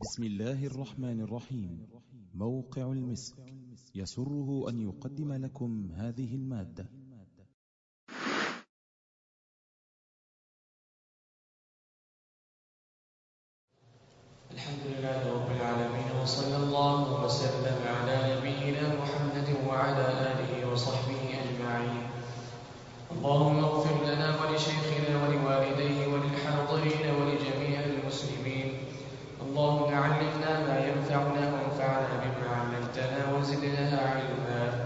بسم الله الرحمن الرحيم. موقع المسك يسره أن يقدم لكم هذه المادة. الحمد لله رب العالمين، وصلى الله وسلم على نبينا محمد وعلى آله وصحبه أجمعين. اللهم اغفر لنا ولشيخنا ولوالديه وللحاضرين ولجميع المسلمين. اللهم علمنا ما ينفعنا وانفعنا بما علمتنا وزدنا علما.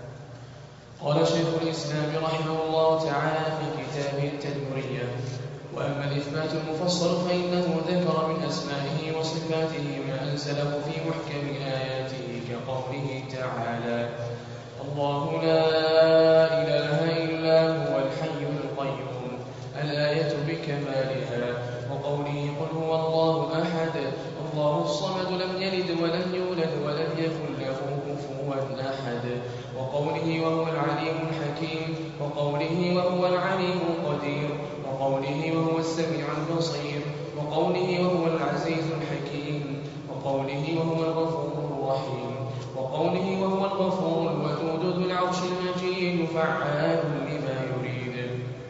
قال شيخ الإسلام رحمه الله تعالى في كتابه التدمرية: وأما الإثبات المفصل فإنه ذكر من أسمائه وصفاته ما أنزله في محكم آياته كقوله تعالى: الله لا إله إلا هو الحي القيوم، الآية بكمالها. وقوله قل هو الله أحد الله الصمد لم يلد ولم يولد ولم يكن له كفوا أحد. وقوله وهو العليم الحكيم. وقوله وهو العليم القدير. وقوله وهو السميع البصير. وقوله وهو العزيز الحكيم. وقوله وهو الغفور الرحيم. وقوله وهو الغفور الودود ذو العرش المجيد فعال لما يريد.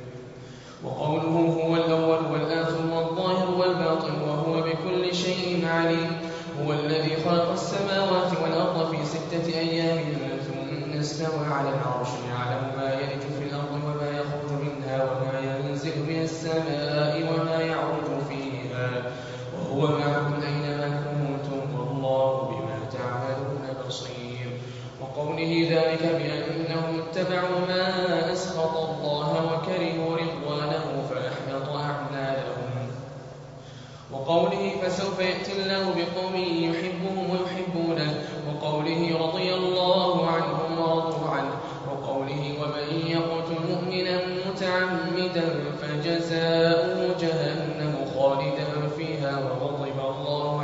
وقوله هو الأول والآخر والظاهر والباطن وهو بكل شيء عليم. هو الذي خلق السماوات والأرض في 6 أيام ثم استوى على العرش يعلم ما يلج في الأرض وما يخرج منها وما ينزل من السماء وما يعرج فيها وهو معكم أينما كنتم والله بما تعملون بصير. وقوله ذلك بأنهم اتبعوا ما أسخط الله وكرهوا رضوانه فأحبط أعمالهم. وقوله فسوف يأتي الله بقوم يحبهم ويحبونه. وقوله رضي الله عنهم ورضوا عنه. وقوله ومن يقتل مؤمنا متعمدا فجزاؤه جهنم خالدا فيها وغضب الله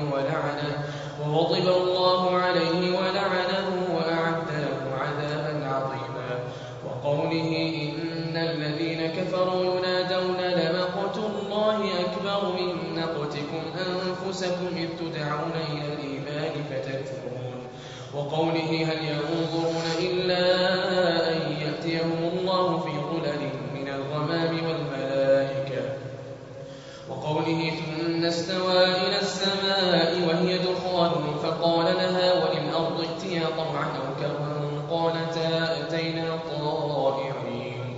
عليه ولعنه وأعد له عذابا عظيما. وقوله إن الذين كفروا ينادون لمقت الله أكبر من مقتكم أنفسكم إذ تدعون إلى الإيمان فتكفرون. وقوله هل ينظرون إلا أن يأتيهم الله في ظلل من الغمام والملائكة. وقوله ثم استوى إلى السماء وهي دخان فقال لها وللأرض ائتيا طوعا أو كرها قالتا أتينا طائعين.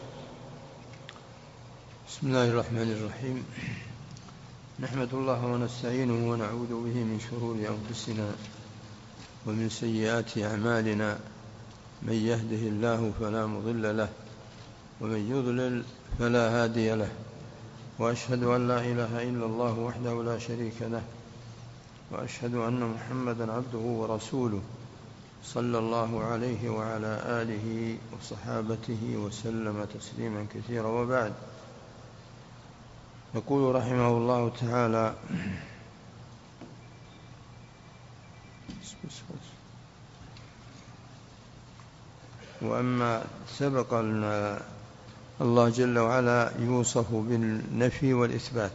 بسم الله الرحمن الرحيم. نحمد الله ونستعينه ونعوذ به من شرور أنفسنا ومن سيئات أعمالنا. من يهده الله فلا مضل له ومن يضلل فلا هادي له. وأشهد أن لا إله إلا الله وحده لا شريك له. وأشهد أن محمدا عبده ورسوله صلى الله عليه وعلى آله وصحابته وسلم تسليما كثيرا. وبعد، يقول رحمه الله تعالى: وأما سبق أن الله جل وعلا يوصف بالنفي والإثبات،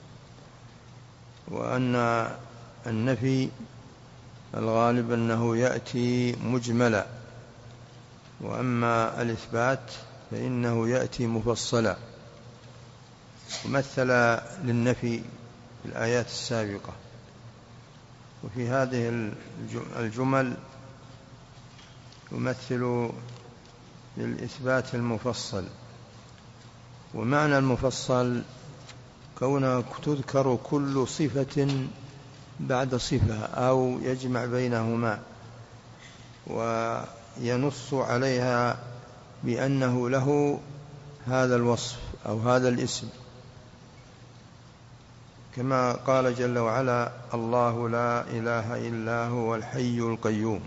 وأن النفي الغالب أنه يأتي مجملا، وأما الإثبات فإنه يأتي مفصلا. ومثل للنفي في الآيات السابقة، وفي هذه الجمل يمثل للإثبات المفصل. ومعنى المفصل كونه تذكر كل صفة بعد صفة أو يجمع بينهما وينص عليها بأنه له هذا الوصف أو هذا الاسم، كما قال جل وعلا: الله لا إله إلا هو الحي القيوم.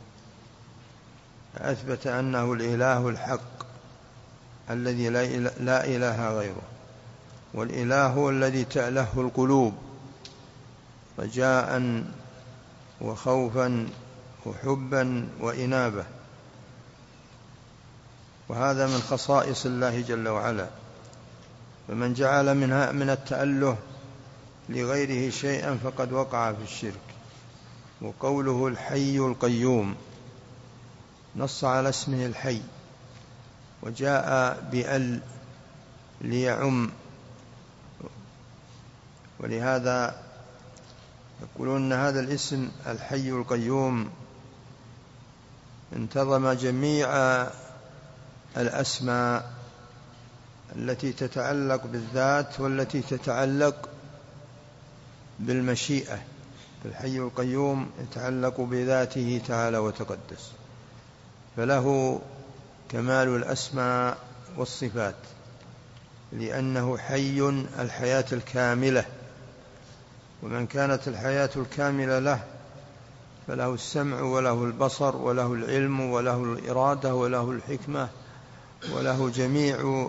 أثبت أنه الإله الحق الذي لا إله غيره، والإله هو الذي تأله القلوب رجاء وخوفا وحبا وإنابة، وهذا من خصائص الله جل وعلا. فمن جعل من التأله لغيره شيئا فقد وقع في الشرك. وقوله الحي القيوم نص على اسمه الحي، وجاء بأل ليعم، ولهذا يقولون أن هذا الاسم الحي القيوم انتظم جميع الأسماء التي تتعلق بالذات والتي تتعلق بالمشيئة. الحي القيوم يتعلق بذاته تعالى وتقدس، فله كمال الأسماء والصفات، لأنه حي الحياة الكاملة، ومن كانت الحياة الكاملة له فله السمع وله البصر وله العلم وله الإرادة وله الحكمة وله جميع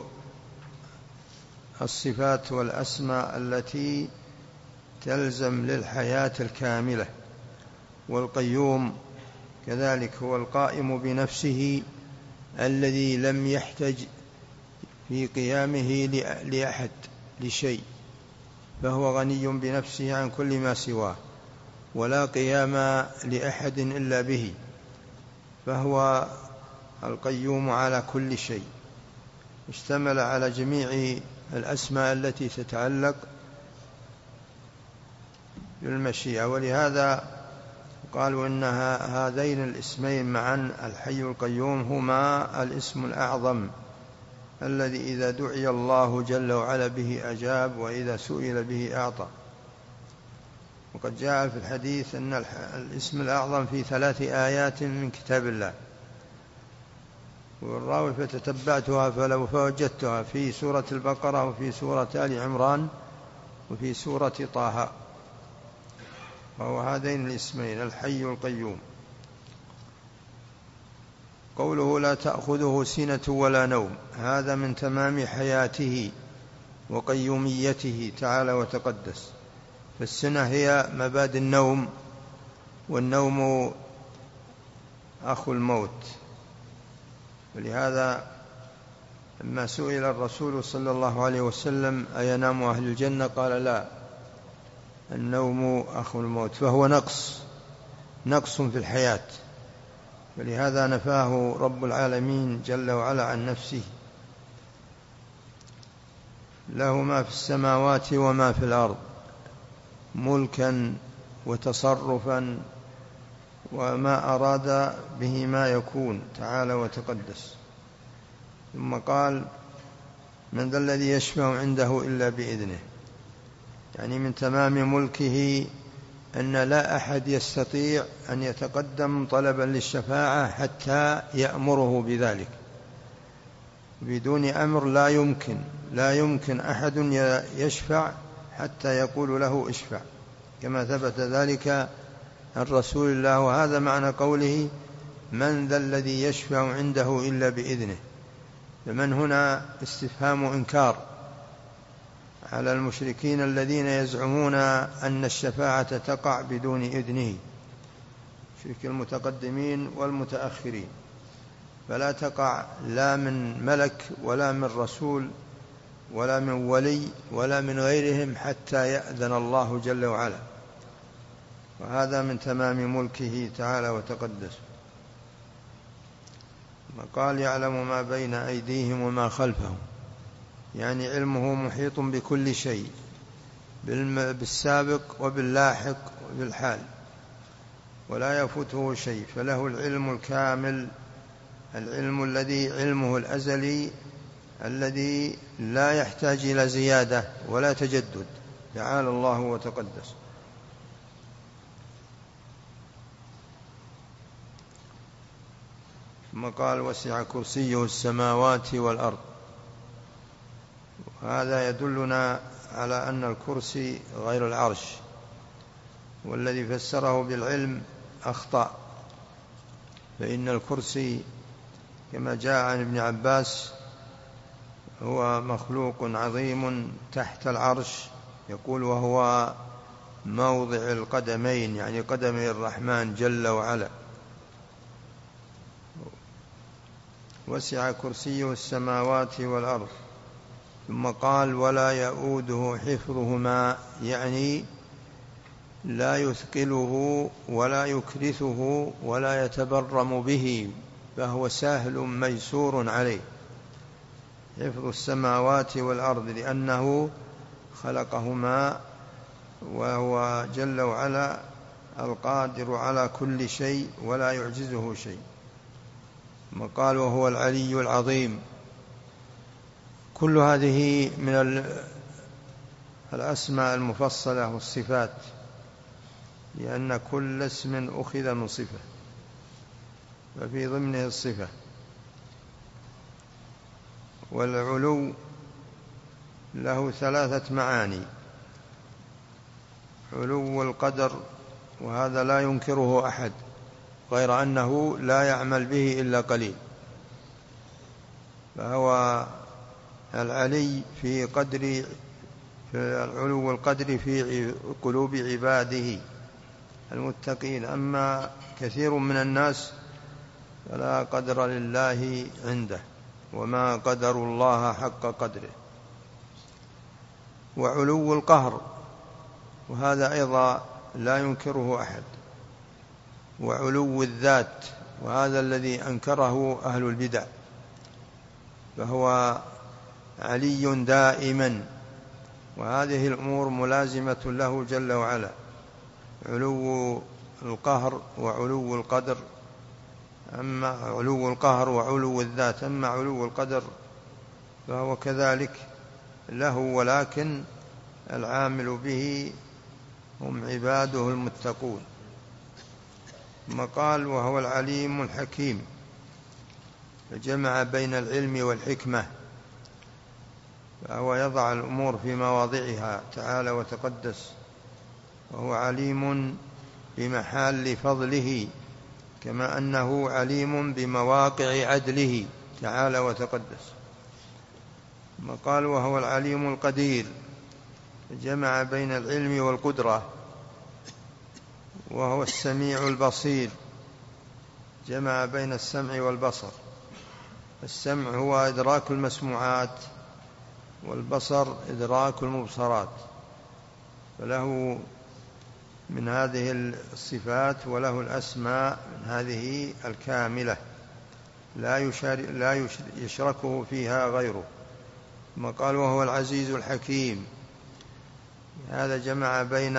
الصفات والأسماء التي تلزم للحياة الكاملة. والقيوم كذلك هو القائم بنفسه الذي لم يحتج في قيامه لأحد لشيء، فهو غني بنفسه عن كل ما سواه، ولا قيام لأحد إلا به، فهو القيوم على كل شيء، اشتمل على جميع الأسماء التي تتعلق بالمشيئة. ولهذا قالوا إن هذين الاسمين معا الحي القيوم هما الاسم الأعظم الذي إذا دعي الله جل وعلا به أجاب، وإذا سئل به أعطى. وقد جاء في الحديث أن الاسم الأعظم في 3 آيات من كتاب الله، والراوي فتتبعتها فوجدتها في سورة البقرة وفي سورة آل عمران وفي سورة طه، وهو هذين الاسمين الحي القيوم. قوله لا تأخذه سنة ولا نوم، هذا من تمام حياته وقيوميته تعالى وتقدس. فالسنة هي مبادئ النوم، والنوم أخو الموت. ولهذا لما سئل الرسول صلى الله عليه وسلم أينام أهل الجنة قال لا، النوم أخو الموت، فهو نقص في الحياة. ولهذا نفاه رب العالمين جل وعلا عن نفسه. له ما في السماوات وما في الأرض ملكا وتصرفا، وما أراد به ما يكون تعالى وتقدس. ثم قال من ذا الذي يشفع عنده إلا بإذنه، يعني من تمام ملكه أن لا أحد يستطيع أن يتقدم طلبا للشفاعة حتى يأمره بذلك. بدون أمر لا يمكن أحد يشفع حتى يقول له اشفع، كما ثبت ذلك عن رسول الله. وهذا معنى قوله من ذا الذي يشفع عنده إلا بإذنه. فمن هنا استفهام إنكار على المشركين الذين يزعمون أن الشفاعة تقع بدون إذنه، شرك المتقدمين والمتأخرين، فلا تقع لا من ملك ولا من رسول ولا من ولي ولا من غيرهم حتى يأذن الله جل وعلا. وهذا من تمام ملكه تعالى وتقدس. قال يعلم ما بين أيديهم وما خلفهم، يعني علمه محيط بكل شيء، بالسابق وباللاحق وبالحال، ولا يفوته شيء. فله العلم الكامل، العلم الذي علمه الأزلي الذي لا يحتاج إلى زيادة ولا تجدد، تعالى الله وتقدس. ثم قال وسع كرسيه السماوات والأرض. هذا يدلنا على أن الكرسي غير العرش، والذي فسره بالعلم أخطأ، فإن الكرسي كما جاء عن ابن عباس هو مخلوق عظيم تحت العرش، يقول وهو موضع القدمين، يعني قدمي الرحمن جل وعلا. وسع كرسيه السماوات والأرض ثم قال ولا يؤوده حفظهما، يعني لا يثقله ولا يكرثه ولا يتبرم به، فهو سهل ميسور عليه. حفظ السماوات والأرض لأنه خلقهما، وهو جل وعلا القادر على كل شيء ولا يعجزه شيء. ثم قال وهو العلي العظيم. كل هذه من الأسماء المفصلة والصفات، لأن كل اسم أخذ من صفة ففي ضمنه الصفة. والعلو له 3 معاني: علو القدر، وهذا لا ينكره أحد، غير أنه لا يعمل به إلا قليل، فهو العلي في العلو القدر في قلوب عباده المتقين. أما كثير من الناس فلا قدر لله عنده، وما قدر الله حق قدره. وعلو القهر، وهذا أيضا لا ينكره أحد. وعلو الذات، وهذا الذي أنكره أهل البدع، فهو علي دائما، وهذه الأمور ملازمة له جل وعلا: علو القهر وعلو القدر، أما علو القهر وعلو الذات. أما علو القدر فهو كذلك له، ولكن العامل به هم عباده المتقون. ثم قال وهو العليم الحكيم، فجمع بين العلم والحكمة، فهو يضع الأمور في مواضعها تعالى وتقدس، وهو عليم بمحال فضله، كما أنه عليم بمواقع عدله تعالى وتقدس. ثم قال وهو العليم القدير، جمع بين العلم والقدرة، وهو السميع البصير، جمع بين السمع والبصر. السمع هو إدراك المسموعات، والبصر إدراك المبصرات، فله من هذه الصفات وله الأسماء من هذه الكاملة لا يشركه فيها غيره. ثم قال وهو العزيز الحكيم، هذا جمع بين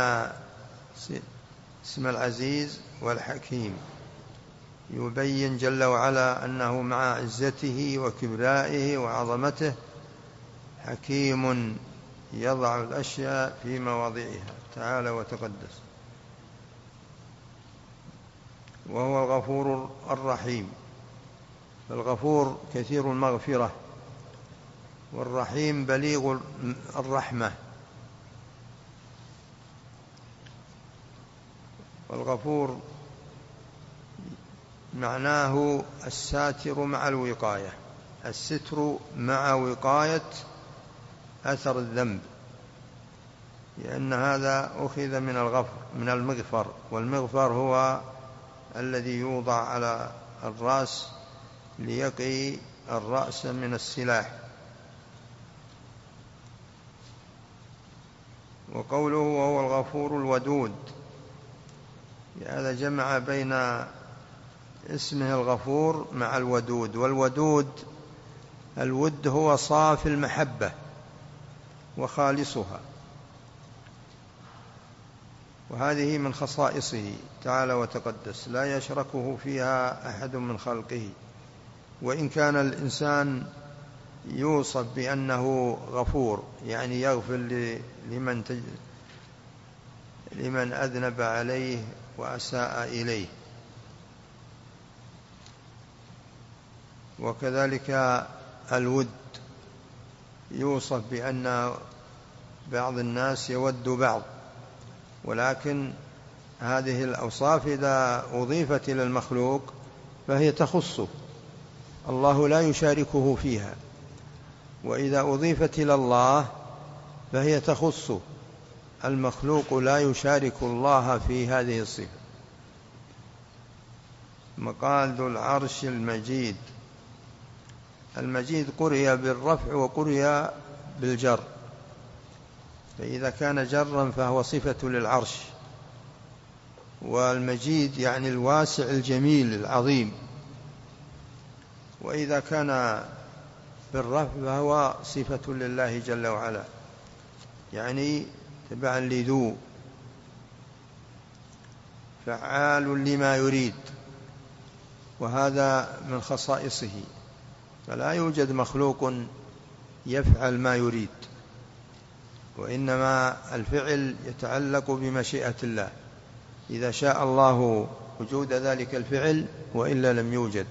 اسم العزيز والحكيم، يبين جل وعلا أنه مع عزته وكبرائه وعظمته حكيم يضع الأشياء في مواضعها تعالى وتقدس. وهو الغفور الرحيم، فالغفور كثير المغفرة، والرحيم بليغ الرحمة. والغفور معناه الساتر مع الوقاية، الستر مع وقاية أثر الذنب، لأن هذا أخذ من المغفر، والمغفر هو الذي يوضع على الرأس ليقي الرأس من السلاح. وقوله وهو الغفور الودود، هذا جمع بين اسمه الغفور مع الودود. والودود الود هو صافي المحبة وخالصها، وهذه من خصائصه تعالى وتقدس، لا يشركه فيها أحد من خلقه. وإن كان الإنسان يوصف بأنه غفور، يعني يغفر لمن أذنب عليه وأساء إليه، وكذلك الود يوصف بأن بعض الناس يود بعض، ولكن هذه الأوصاف إذا أضيفت إلى المخلوق فهي تخصه، الله لا يشاركه فيها، وإذا أضيفت إلى الله فهي تخصه، المخلوق لا يشارك الله في هذه الصفة. قال ذو العرش المجيد، المجيد قرئ بالرفع وقرئ بالجر، فإذا كان جرا فهو صفة للعرش، والمجيد يعني الواسع الجميل العظيم. وإذا كان بالرفع فهو صفة لله جل وعلا، يعني تبعا لذو، فعال لما يريد، وهذا من خصائصه، فلا يوجد مخلوق يفعل ما يريد، وإنما الفعل يتعلق بمشيئة الله، إذا شاء الله وجود ذلك الفعل وإلا لم يوجد.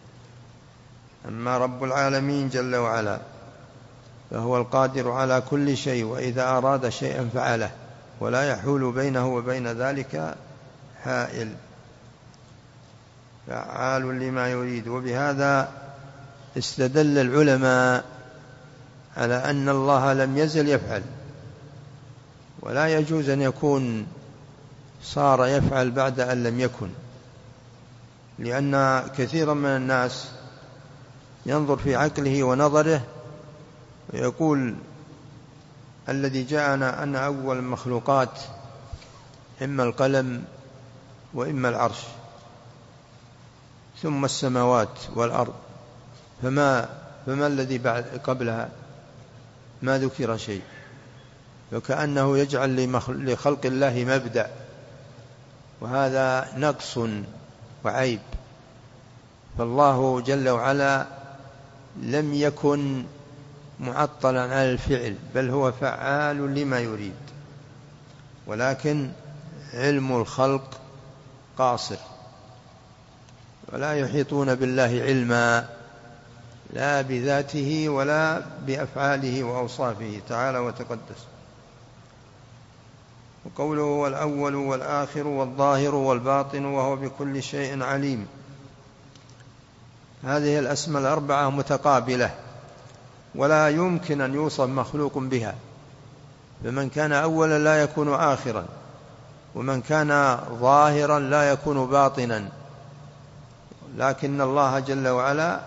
أما رب العالمين جل وعلا فهو القادر على كل شيء، وإذا أراد شيئا فعله، ولا يحول بينه وبين ذلك حائل، فعال لما يريد. وبهذا استدل العلماء على أن الله لم يزل يفعل، ولا يجوز أن يكون صار يفعل بعد أن لم يكن، لأن كثيرا من الناس ينظر في عقله ونظره ويقول الذي جاءنا أن أول المخلوقات إما القلم وإما العرش، ثم السماوات والأرض، فما الذي بعد قبلها؟ ما ذكر شيء، وكأنه يجعل لخلق الله مبدأ، وهذا نقص وعيب. فالله جل وعلا لم يكن معطلا على الفعل، بل هو فعال لما يريد، ولكن علم الخلق قاصر، ولا يحيطون بالله علما، لا بذاته ولا بأفعاله وأوصافه تعالى وتقدس. وقوله هو الأول والآخر والظاهر والباطن وهو بكل شيء عليم، هذه الأسماء الأربعة متقابلة، ولا يمكن أن يوصف مخلوق بها، فمن كان أولا لا يكون آخرا، ومن كان ظاهرا لا يكون باطنا، لكن الله جل وعلا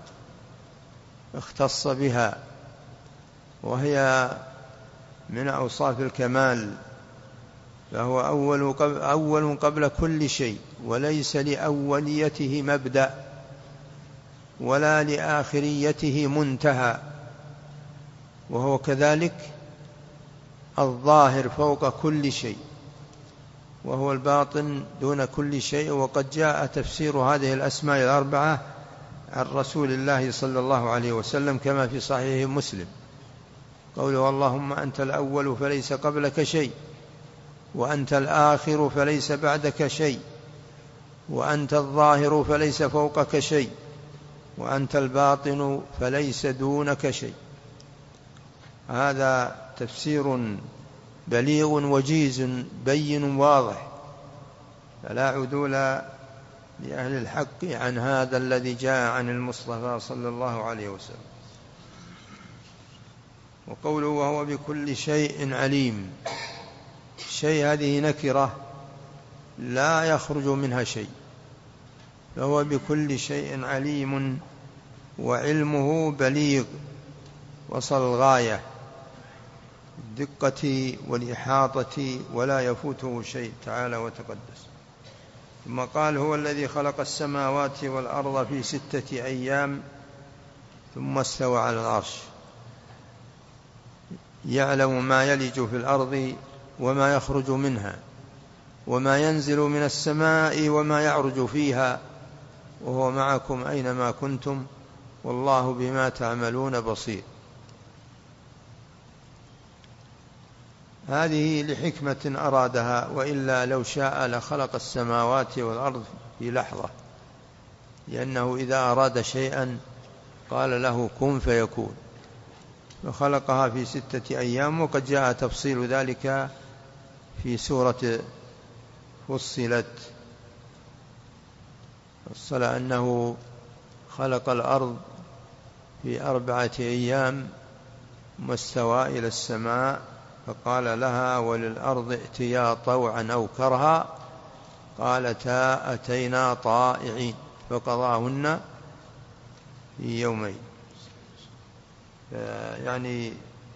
اختص بها، وهي من أوصاف الكمال، فهو أول قبل كل شيء، وليس لأوليته مبدأ ولا لآخريته منتهى، وهو كذلك الظاهر فوق كل شيء، وهو الباطن دون كل شيء. وقد جاء تفسير هذه الأسماء الأربعة عن رسول الله صلى الله عليه وسلم كما في صحيح مسلم، قوله اللهم أنت الأول فليس قبلك شيء، وأنت الآخر فليس بعدك شيء، وأنت الظاهر فليس فوقك شيء، وأنت الباطن فليس دونك شيء. هذا تفسير بليغ وجيز بين واضح، فلا عدول لأهل الحق عن هذا الذي جاء عن المصطفى صلى الله عليه وسلم. وقوله وهو بكل شيء عليم، شيء هذه نكرة لا يخرج منها شيء، فهو بكل شيء عليم، وعلمه بليغ وصل الغاية الدقة والإحاطة، ولا يفوته شيء تعالى وتقدس. ثم قال هو الذي خلق السماوات والأرض في 6 أيام ثم استوى على العرش، يعلم ما يلج في الأرض وما يخرج منها، وما ينزل من السماء وما يعرج فيها، وهو معكم أينما كنتم والله بما تعملون بصير. هذه لحكمة أرادها، وإلا لو شاء لخلق السماوات والأرض في لحظة، لأنه إذا أراد شيئا قال له كن فيكون، فخلقها في 6 أيام. وقد جاء تفصيل ذلك في سورة فصلت، فصل أنه خلق الأرض في 4 أيام ثم استوى إلى السماء فقال لها وللأرض ائتيا طوعا أو كرها قالتا أتينا طائعين فقضاهن في يومين. يعني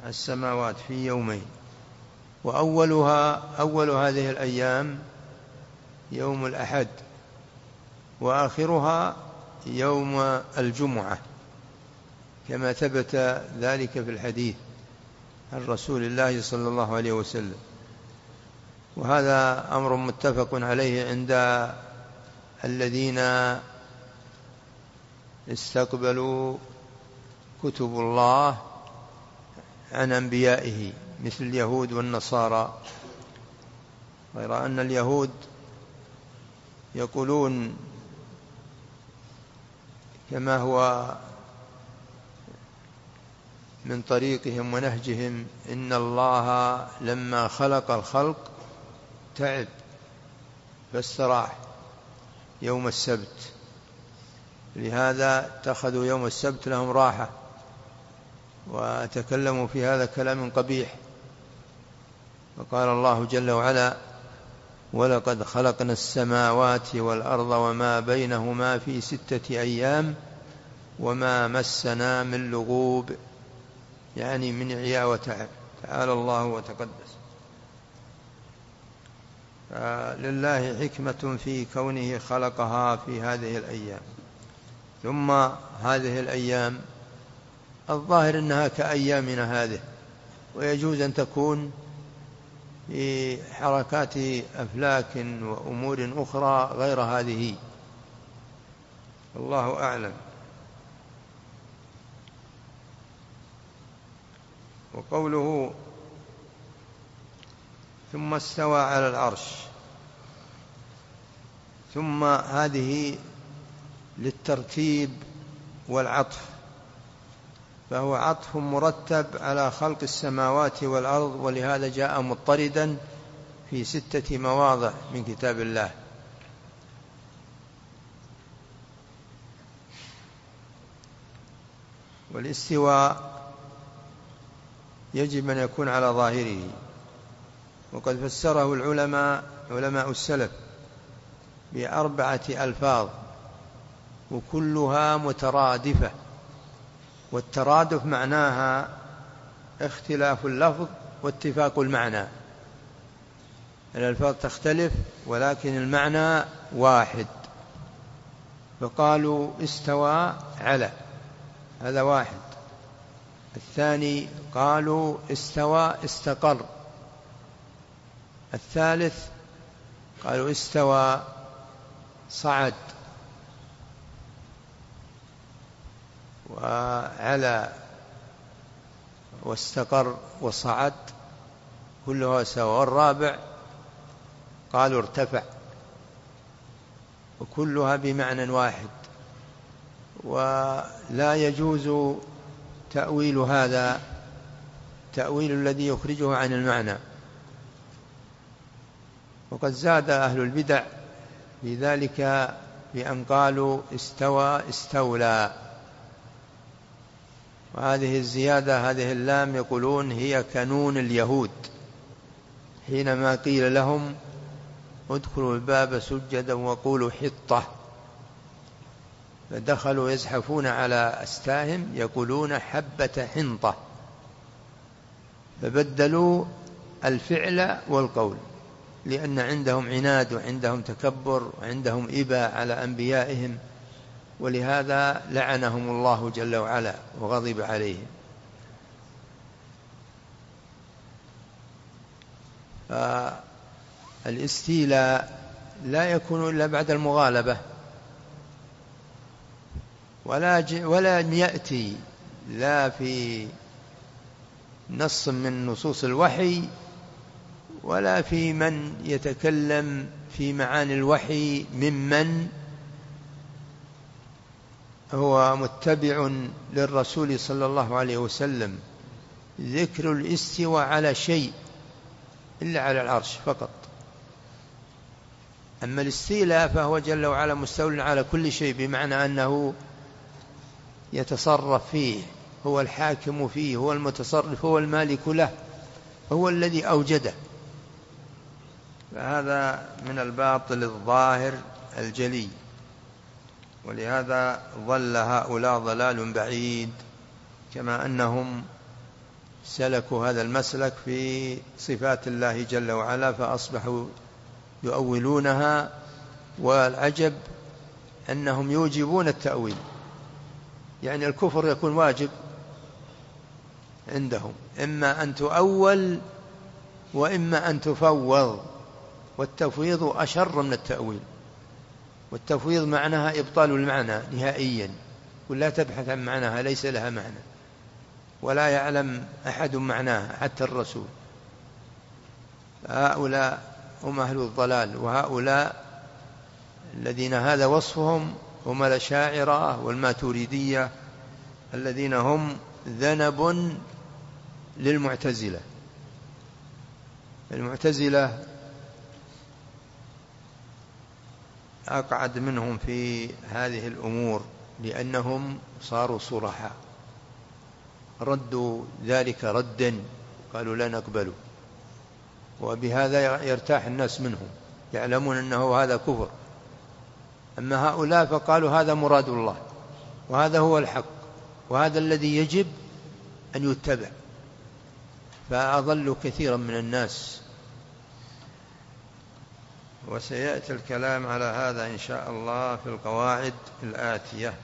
السماوات في يومين، أول هذه الأيام يوم الأحد، وآخرها يوم الجمعة، كما ثبت ذلك في الحديث عن رسول الله صلى الله عليه وسلم. وهذا أمر متفق عليه عند الذين استقبلوا كتب الله عن أنبيائه مثل اليهود والنصارى، غير أن اليهود يقولون كما هو من طريقهم ونهجهم: إن الله لما خلق الخلق تعب فاستراح يوم السبت، لهذا اتخذوا يوم السبت لهم راحة، وتكلموا في هذا كلام قبيح. وقال الله جل وعلا: ولقد خلقنا السماوات والأرض وما بينهما في 6 أيام وما مسنا من لغوب، يعني من عياء وتعب، تعالى الله وتقدس. لله حكمة في كونه خلقها في هذه الأيام. ثم هذه الأيام الظاهر أنها كأيامنا هذه، ويجوز أن تكون في حركات أفلاك وأمور أخرى غير هذه، الله أعلم. وقوله ثم استوى على العرش، ثم هذه للترتيب والعطف، فهو عطف مرتب على خلق السماوات والأرض، ولهذا جاء مضطردا في 6 مواضع من كتاب الله. والاستواء يجب أن يكون على ظاهره، وقد فسره علماء السلف ب4 ألفاظ وكلها مترادفة، والترادف معناها اختلاف اللفظ واتفاق المعنى. الألفاظ تختلف ولكن المعنى واحد. فقالوا استوى على، هذا واحد. الثاني قالوا استوى استقر. الثالث قالوا استوى صعد. وعلى واستقر وصعد كلها سواء. والرابع قالوا ارتفع، وكلها بمعنى واحد. ولا يجوز تأويل هذا، تأويل الذي يخرجه عن المعنى. وقد زاد أهل البدع في ذلك بأن قالوا استوى استولى، وهذه الزيادة، هذه اللام، يقولون هي كنون اليهود حينما قيل لهم ادخلوا الباب سجدا وقولوا حطة، فدخلوا يزحفون على أستاهم يقولون حبة حنطة، فبدلوا الفعل والقول، لأن عندهم عناد وعندهم تكبر وعندهم إباء على أنبيائهم، ولهذا لعنهم الله جل وعلا وغضب عليهم. فالاستيلاء لا يكون إلا بعد المغالبة، ولا يأتي لا في نص من نصوص الوحي ولا في من يتكلم في معاني الوحي ممن هو متبع للرسول صلى الله عليه وسلم ذكر الاستواء على شيء إلا على العرش فقط. أما الاستيلاء فهو جل وعلا مستول على كل شيء، بمعنى أنه يتصرف فيه، هو الحاكم فيه، هو المتصرف، هو المالك له، هو الذي أوجده. فهذا من الباطل الظاهر الجلي، ولهذا ضل هؤلاء ضلال بعيد، كما أنهم سلكوا هذا المسلك في صفات الله جل وعلا فأصبحوا يؤولونها، والعجب أنهم يوجبون التأويل، يعني الكفر يكون واجب عندهم، إما أن تؤول وإما أن تفوض، والتفويض أشر من التأويل. والتفويض معناها إبطال المعنى نهائيا، ولا تبحث عن معناها، ليس لها معنى ولا يعلم أحد معناها حتى الرسول. هؤلاء هم أهل الضلال، وهؤلاء الذين هذا وصفهم هم الأشاعرة والماتريدية الذين هم ذنب للمعتزلة. المعتزلة أقعد منهم في هذه الأمور لأنهم صاروا صرحاء، ردوا ذلك ردا، قالوا لا نقبله، وبهذا يرتاح الناس منهم، يعلمون أنه هذا كفر. أما هؤلاء فقالوا هذا مراد الله، وهذا هو الحق، وهذا الذي يجب أن يتبع، فأضلوا كثيرا من الناس. وسيأتي الكلام على هذا إن شاء الله في القواعد الآتية.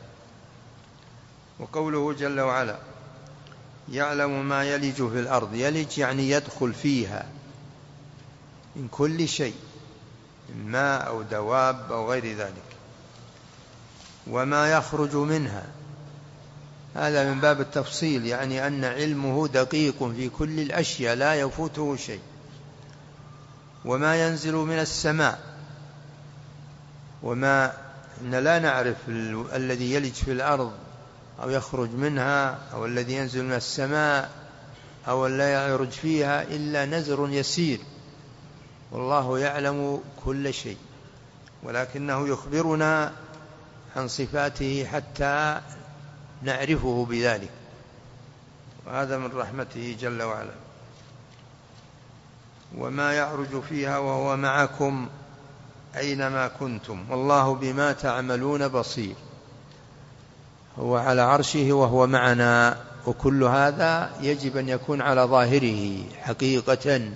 وقوله جل وعلا يعلم ما يلج في الأرض، يلج يعني يدخل فيها من كل شيء، من ماء أو دواب أو غير ذلك، وما يخرج منها، هذا من باب التفصيل، يعني أن علمه دقيق في كل الأشياء لا يفوته شيء. وما ينزل من السماء، وما إن لا نعرف الذي يلج في الأرض أو يخرج منها أو الذي ينزل من السماء أو لا يعرج فيها إلا نزر يسير، والله يعلم كل شيء، ولكنه يخبرنا عن صفاته حتى نعرفه بذلك، وهذا من رحمته جل وعلا. وما يعرج فيها وهو معكم أينما كنتم والله بما تعملون بصير. هو على عرشه وهو معنا، وكل هذا يجب أن يكون على ظاهره حقيقة.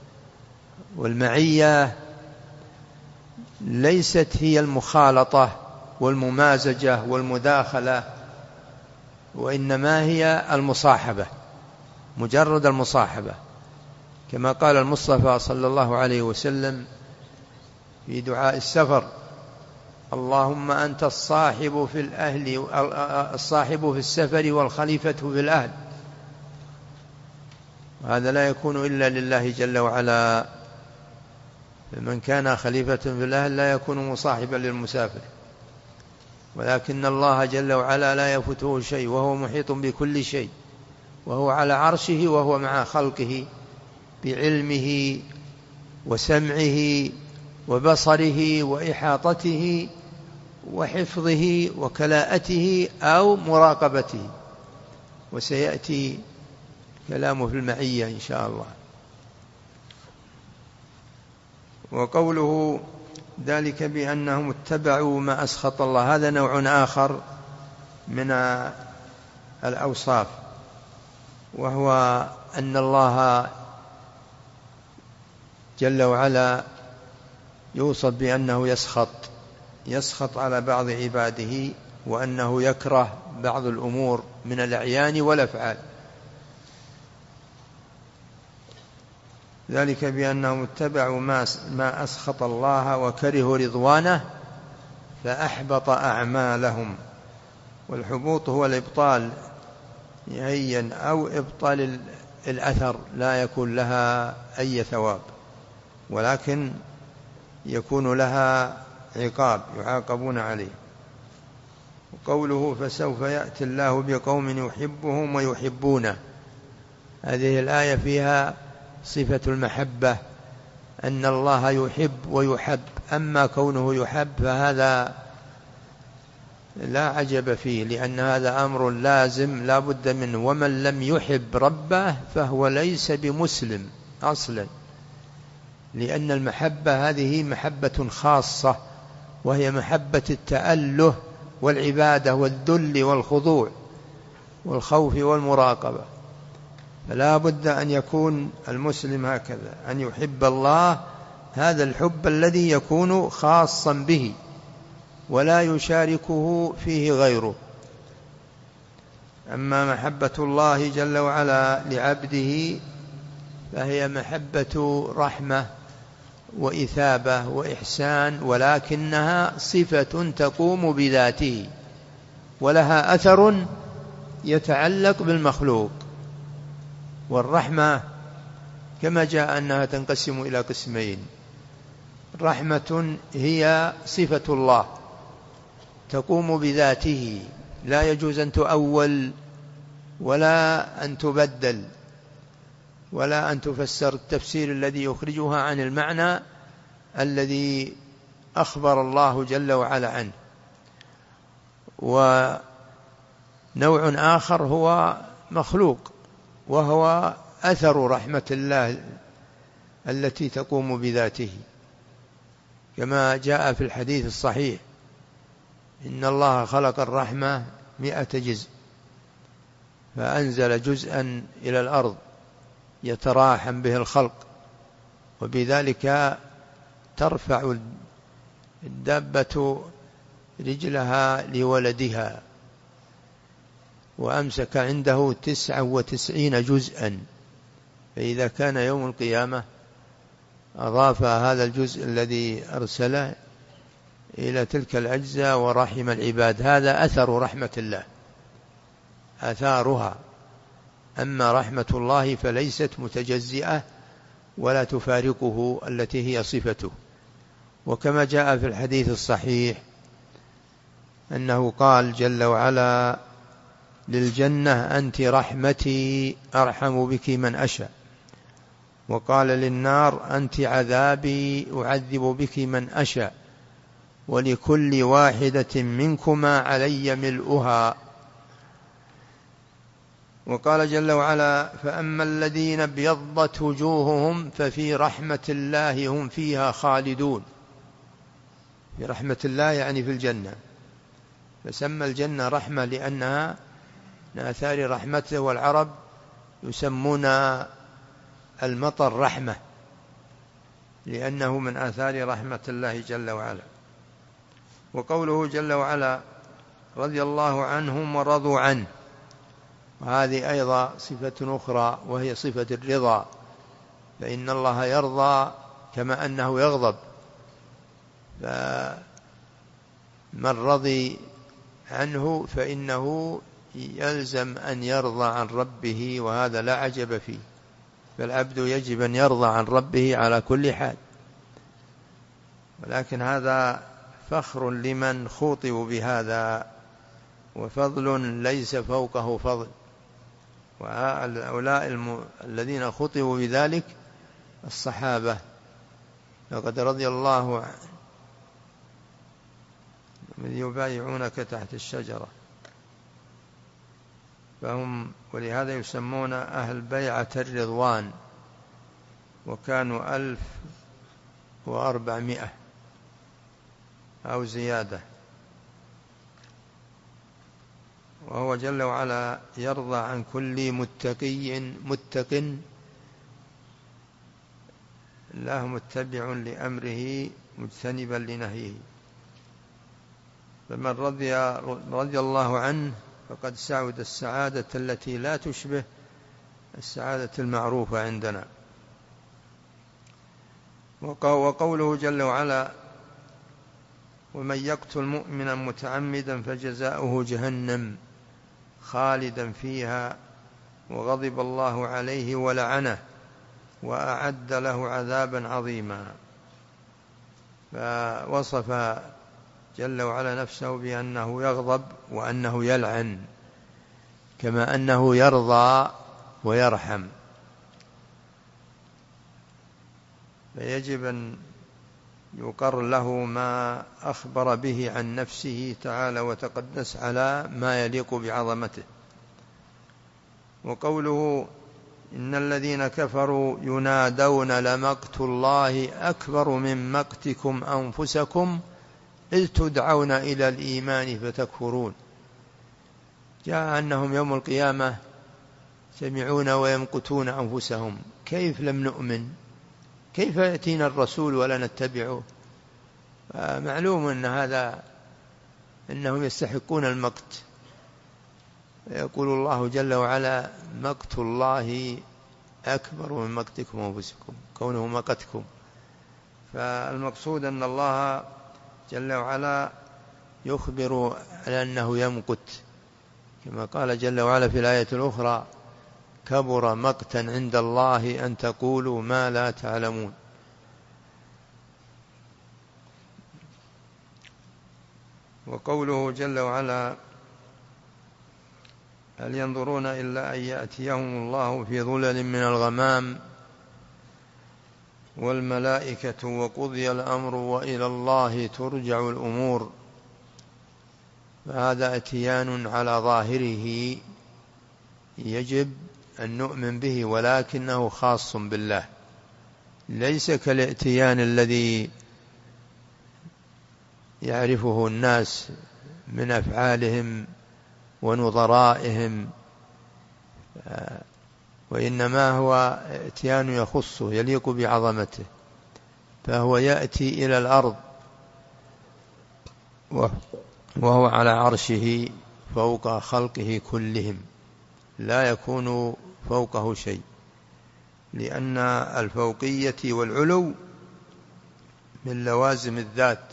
والمعية ليست هي المخالطة والممازجة والمداخلة، وإنما هي المصاحبة، مجرد المصاحبة، كما قال المصطفى صلى الله عليه وسلم في دعاء السفر: اللهم أنت الصاحب في الأهل، الصاحب في السفر والخليفة في الأهل. وهذا لا يكون إلا لله جل وعلا، فمن كان خليفة في الأهل لا يكون مصاحبا للمسافر، ولكن الله جل وعلا لا يفوته شيء، وهو محيط بكل شيء، وهو على عرشه، وهو مع خلقه بعلمه وسمعه وبصره وإحاطته وحفظه وكلاءته أو مراقبته. وسيأتي كلامه في المعية إن شاء الله. وقوله ذلك بأنهم اتبعوا ما أسخط الله، هذا نوع آخر من الأوصاف، وهو أن الله جل وعلا يوصف بأنه يسخط على بعض عباده، وأنه يكره بعض الأمور من الأعيان والأفعال. ذلك بأنهم اتبعوا ما أسخط الله وكرهوا رضوانه فأحبط أعمالهم. والحبوط هو الإبطال نهائيا، أو إبطال الأثر، لا يكون لها أي ثواب، ولكن يكون لها عقاب يعاقبون عليه. وقوله فسوف يأتي الله بقوم يحبهم ويحبونه، هذه الآية فيها صفة المحبة، أن الله يحب ويحب. أما كونه يحب فهذا لا عجب فيه، لأن هذا أمر لازم لا بد منه، ومن لم يحب ربه فهو ليس بمسلم أصلا، لأن المحبة هذه محبة خاصة، وهي محبة التأله والعبادة والذل والخضوع والخوف والمراقبة. فلا بد أن يكون المسلم هكذا، أن يحب الله هذا الحب الذي يكون خاصا به ولا يشاركه فيه غيره. أما محبة الله جل وعلا لعبده فهي محبة رحمة وإثابة وإحسان، ولكنها صفة تقوم بذاته ولها أثر يتعلق بالمخلوق. والرحمة كما جاء أنها تنقسم إلى قسمين: رحمة هي صفة الله تقوم بذاته، لا يجوز أن تؤول ولا أن تبدل ولا أن تفسر التفسير الذي يخرجها عن المعنى الذي أخبر الله جل وعلا عنه. ونوع آخر هو مخلوق، وهو أثر رحمة الله التي تقوم بذاته، كما جاء في الحديث الصحيح: إن الله خلق الرحمة 100 جزء، فأنزل جزءا إلى الأرض يتراحم به الخلق، وبذلك ترفع الدابة رجلها لولدها، وأمسك عنده 99 جزءا، فإذا كان يوم القيامة أضاف هذا الجزء الذي أرسله إلى تلك الأجزاء ورحم العباد. هذا أثر رحمة الله، آثارها. أما رحمة الله فليست متجزئة ولا تفارقه التي هي صفته. وكما جاء في الحديث الصحيح أنه قال جل وعلا: للجنة أنت رحمتي أرحم بك من أشاء. وقال للنار: أنت عذابي أعذب بك من أشاء، ولكل واحدة منكما علي ملؤها. وقال جل وعلا: فأما الذين ابيضت وجوههم ففي رحمة الله هم فيها خالدون. في رحمة الله يعني في الجنة، فسمى الجنة رحمة لأنها من آثار رحمته. والعرب يسمون المطر رحمة لأنه من آثار رحمة الله جل وعلا. وقوله جل وعلا: رضي الله عنهم ورضوا عنه، وهذه أيضا صفة أخرى وهي صفة الرضا، فإن الله يرضى كما أنه يغضب، فمن رضي عنه فإنه يلزم أن يرضى عن ربه، وهذا لا عجب فيه، فالعبد يجب أن يرضى عن ربه على كل حال. ولكن هذا فخر لمن خوطب بهذا، وفضل ليس فوقه فضل. وهؤلاء الذين خطبوا بذلك الصحابة، لقد رضي الله عنهم من يبايعونك تحت الشجرة، فهم ولهذا يسمون أهل بيعة الرضوان، وكانوا 1400 أو زيادة. وهو جل وعلا يرضى عن كل متق له متبع لأمره مجتنبا لنهيه. فمن رضي الله عنه فقد سعد السعادة التي لا تشبه السعادة المعروفة عندنا. وقوله جل وعلا: ومن يقتل مؤمنا متعمدا فجزاؤه جهنم خالدا فيها وغضب الله عليه ولعنه وأعد له عذابا عظيما. فوصف جل وعلا نفسه بأنه يغضب وأنه يلعن، كما أنه يرضى ويرحم. فيجب أن يقر له ما أخبر به عن نفسه تعالى وتقدس على ما يليق بعظمته. وقوله: إن الذين كفروا ينادون لمقت الله أكبر من مقتكم أنفسكم إذ تدعون إلى الإيمان فتكفرون. جاء أنهم يوم القيامة يجتمعون ويمقتون أنفسهم، كيف لم نؤمن؟ كيف يأتينا الرسول ولا نتبعه؟ معلوم أن هذا إنهم يستحقون المقت. يقول الله جل وعلا: مقت الله أكبر من مقتكم أنفسكم، كونه مقتكم. فالمقصود أن الله جل وعلا يخبر على أنه يمقت، كما قال جل وعلا في الآية الأخرى: كبر مقتا عند الله أن تقولوا ما لا تعلمون. وقوله جل وعلا: هل ينظرون إلا أن يأتيهم الله في ظلل من الغمام والملائكة وقضي الأمر وإلى الله ترجع الأمور. فهذا اتيان على ظاهره يجب أن نؤمن به، ولكنه خاص بالله، ليس كالاتيان الذي يعرفه الناس من أفعالهم ونظرائهم، وإنما هو اتيان يخصه يليق بعظمته. فهو يأتي إلى الأرض وهو على عرشه فوق خلقه كلهم، لا يكون فوقه شيء، لأن الفوقية والعلو من لوازم الذات،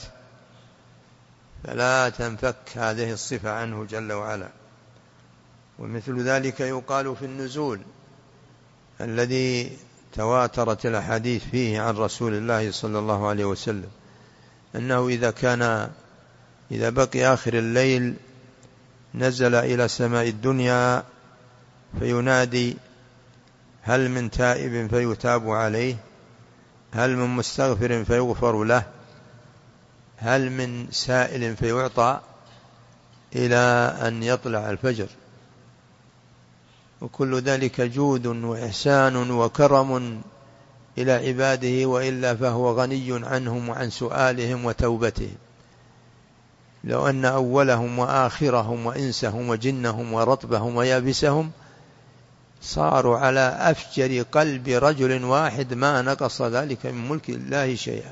فلا تنفك هذه الصفة عنه جل وعلا. ومثل ذلك يقال في النزول الذي تواترت الأحاديث فيه عن رسول الله صلى الله عليه وسلم، أنه إذا بقي آخر الليل نزل إلى سماء الدنيا فينادي: هل من تائب فيتاب عليه؟ هل من مستغفر فيغفر له؟ هل من سائل فيعطى؟ إلى أن يطلع الفجر. وكل ذلك جود وإحسان وكرم إلى عباده، وإلا فهو غني عنهم وعن سؤالهم وتوبتهم. لو أن أولهم وآخرهم وإنسهم وجنهم ورطبهم ويابسهم صاروا على أفجر قلب رجل واحد ما نقص ذلك من ملك الله شيئا.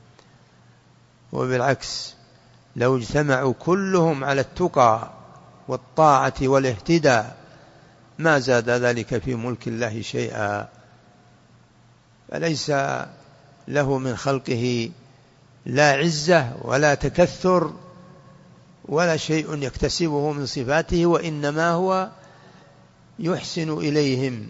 وبالعكس، لو اجتمعوا كلهم على التقى والطاعة والاهتداء ما زاد ذلك في ملك الله شيئا. فليس له من خلقه لا عزة ولا تكثر ولا شيء يكتسبه من صفاته، وإنما هو يحسن إليهم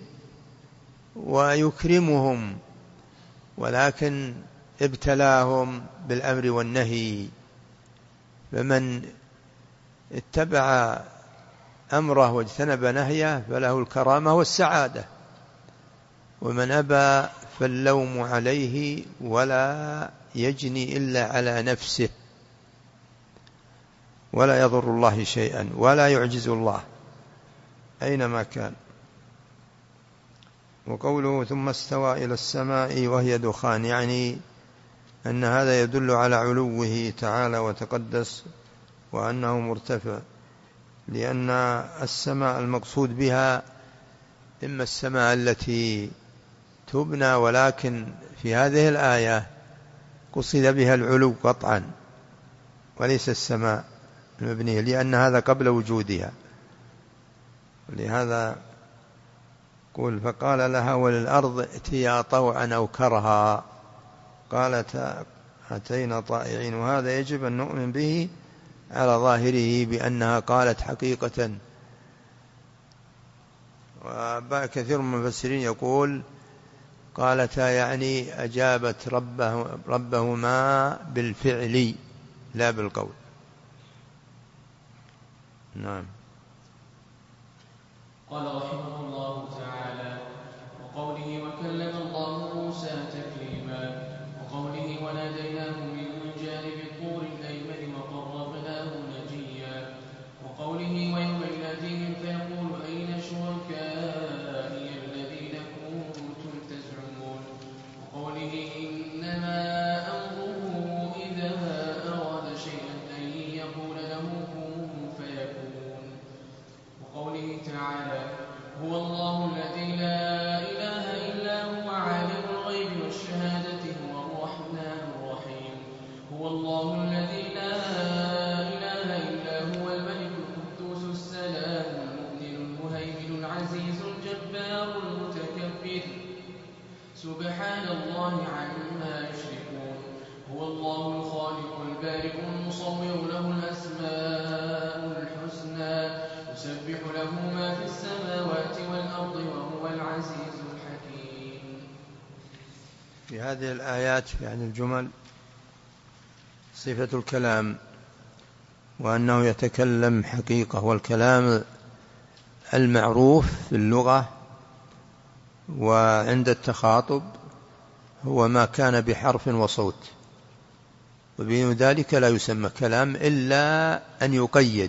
ويكرمهم، ولكن ابتلاهم بالأمر والنهي. فمن اتبع أمره واجتنب نهيه فله الكرامة والسعادة، ومن أبى فاللوم عليه ولا يجني إلا على نفسه، ولا يضر الله شيئا ولا يعجز الله أينما كان. وقوله ثم استوى إلى السماء وهي دخان، يعني أن هذا يدل على علوه تعالى وتقدس وأنه مرتفع، لأن السماء المقصود بها إما السماء التي تبنى، ولكن في هذه الآية قصد بها العلو قطعا وليس السماء المبنية، لأن هذا قبل وجودها. لهذا قل فقال لها وللأرض ائتيا طوعا أو كرها قالت أتينا طائعين. وهذا يجب أن نؤمن به على ظاهره بأنها قالت حقيقة. وكثير من المفسرين يقول قالتا يعني أجابت ربهما بالفعل لا بالقول. نعم. قال رحمه الله تعالى: وقوله وكلم الله موسى تكليما، وقوله وناديناه من جانب الطور الأيمن وقربناه نجيا، وقوله ويوم يناديهم فيقول أين شركائي الذين كنتم تزعمون، وقوله إنما أمره إذا أراد شيئا أن يقول له كن فيكون، وقوله تعالى هو الله عما يشركون. هو الله الخالق البارئ المصور له الأسماء الحسنى يسبح له ما في السماوات والأرض وهو العزيز الحكيم. في هذه الآيات يعني الجمل صفة الكلام، وأنه يتكلم حقيقة، والكلام المعروف في اللغة وعند التخاطب هو ما كان بحرف وصوت، وبين ذلك لا يسمى كلام إلا أن يقيد،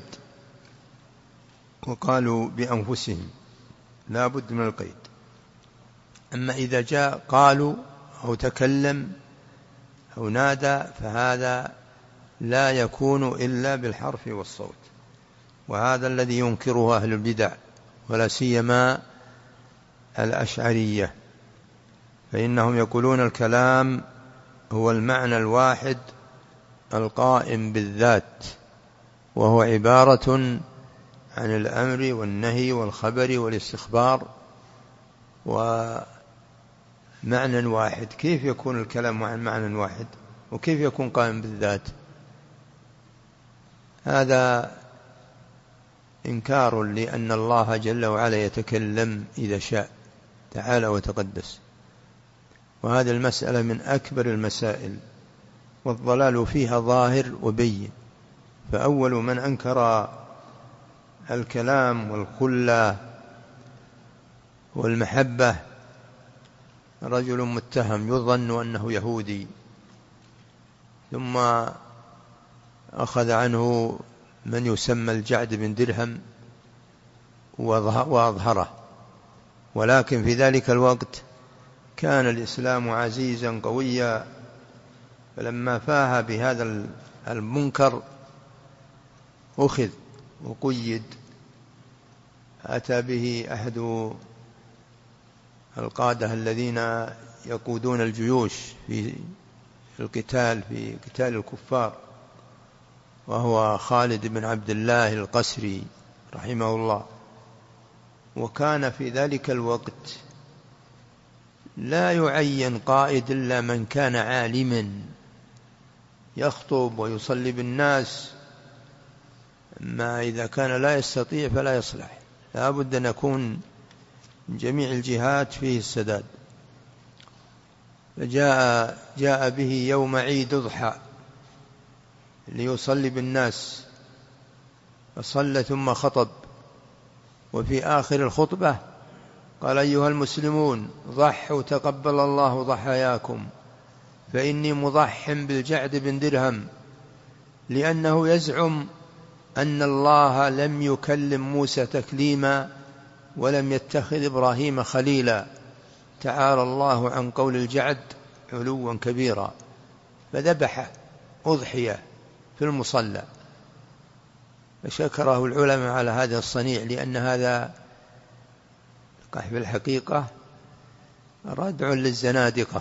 وقالوا بأنفسهم لا بد من القيد. أما إذا جاء قالوا أو تكلم أو نادى فهذا لا يكون إلا بالحرف والصوت، وهذا الذي ينكره أهل البدع ولا سيما الأشعرية، فإنهم يقولون الكلام هو المعنى الواحد القائم بالذات، وهو عبارة عن الأمر والنهي والخبر والاستخبار ومعنى واحد. كيف يكون الكلام عن معنى واحد وكيف يكون قائم بالذات؟ هذا إنكار لأن الله جل وعلا يتكلم إذا شاء تعالى وتقدس، وهذه المسألة من أكبر المسائل، والضلال فيها ظاهر وبين. فأول من أنكر الكلام والخلة والمحبة رجل متهم يظن أنه يهودي، ثم أخذ عنه من يسمى الجعد بن درهم وأظهره، ولكن في ذلك الوقت كان الإسلام عزيزا قويا، فلما فاه بهذا المنكر أخذ وقيد. أتى به أحد القادة الذين يقودون الجيوش في القتال، في قتال الكفار، وهو خالد بن عبد الله القسري رحمه الله. وكان في ذلك الوقت لا يعين قائد إلا من كان عالما يخطب ويصلي بالناس، ما إذا كان لا يستطيع فلا يصلح، لا بد أن يكون من جميع الجهات فيه السداد. فجاء به يوم عيد أضحى ليصلي بالناس، فصلى ثم خطب، وفي آخر الخطبة قال: أيها المسلمون ضحوا تقبل الله ضحاياكم، فإني مضح بالجعد بن درهم، لأنه يزعم أن الله لم يكلم موسى تكليما ولم يتخذ إبراهيم خليلا، تعالى الله عن قول الجعد علوا كبيرا. فذبح أضحية في المصلى، فشكره العلماء على هذا الصنيع، لأن هذا في الحقيقة ردع للزنادقة،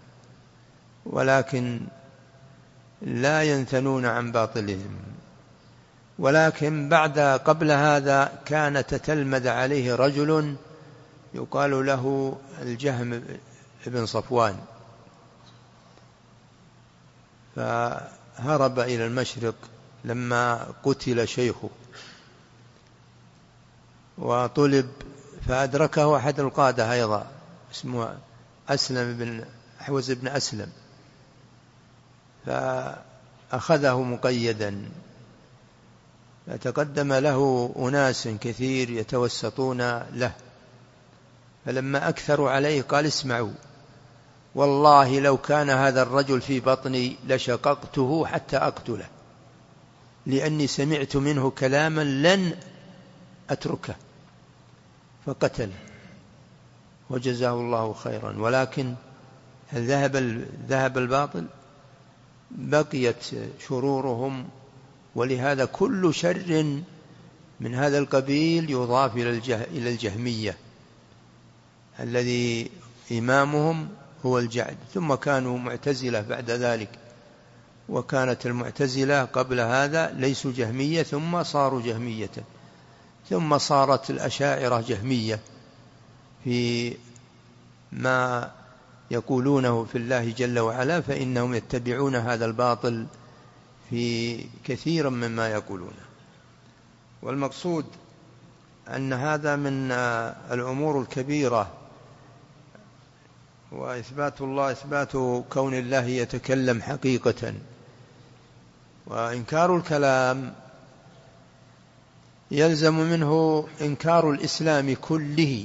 ولكن لا ينثنون عن باطلهم. ولكن قبل هذا كان تتلمذ عليه رجل يقال له الجهم بن صفوان، فهرب إلى المشرق لما قتل شيخه، وطلب فأدركه أحد القادة أيضا اسمه أسلم بن أحوز بن أسلم، فأخذه مقيدا، فتقدم له أناس كثير يتوسطون له، فلما أكثروا عليه قال: اسمعوا، والله لو كان هذا الرجل في بطني لشققته حتى أقتله، لأني سمعت منه كلاما لن أتركه، فقتله وجزاه الله خيرا. ولكن هل ذهب الباطل؟ بقيت شرورهم، ولهذا كل شر من هذا القبيل يضاف إلى الجهمية الذي إمامهم هو الجعد، ثم كانوا معتزلة بعد ذلك، وكانت المعتزلة قبل هذا ليسوا جهمية ثم صاروا جهمية، ثم صارت الأشاعرة جهمية في ما يقولونه في الله جل وعلا، فإنهم يتبعون هذا الباطل في كثيرا مما يقولونه. والمقصود أن هذا من الأمور الكبيرة، وإثبات الله إثبات كون الله يتكلم حقيقة. وإنكار الكلام يلزم منه إنكار الإسلام كله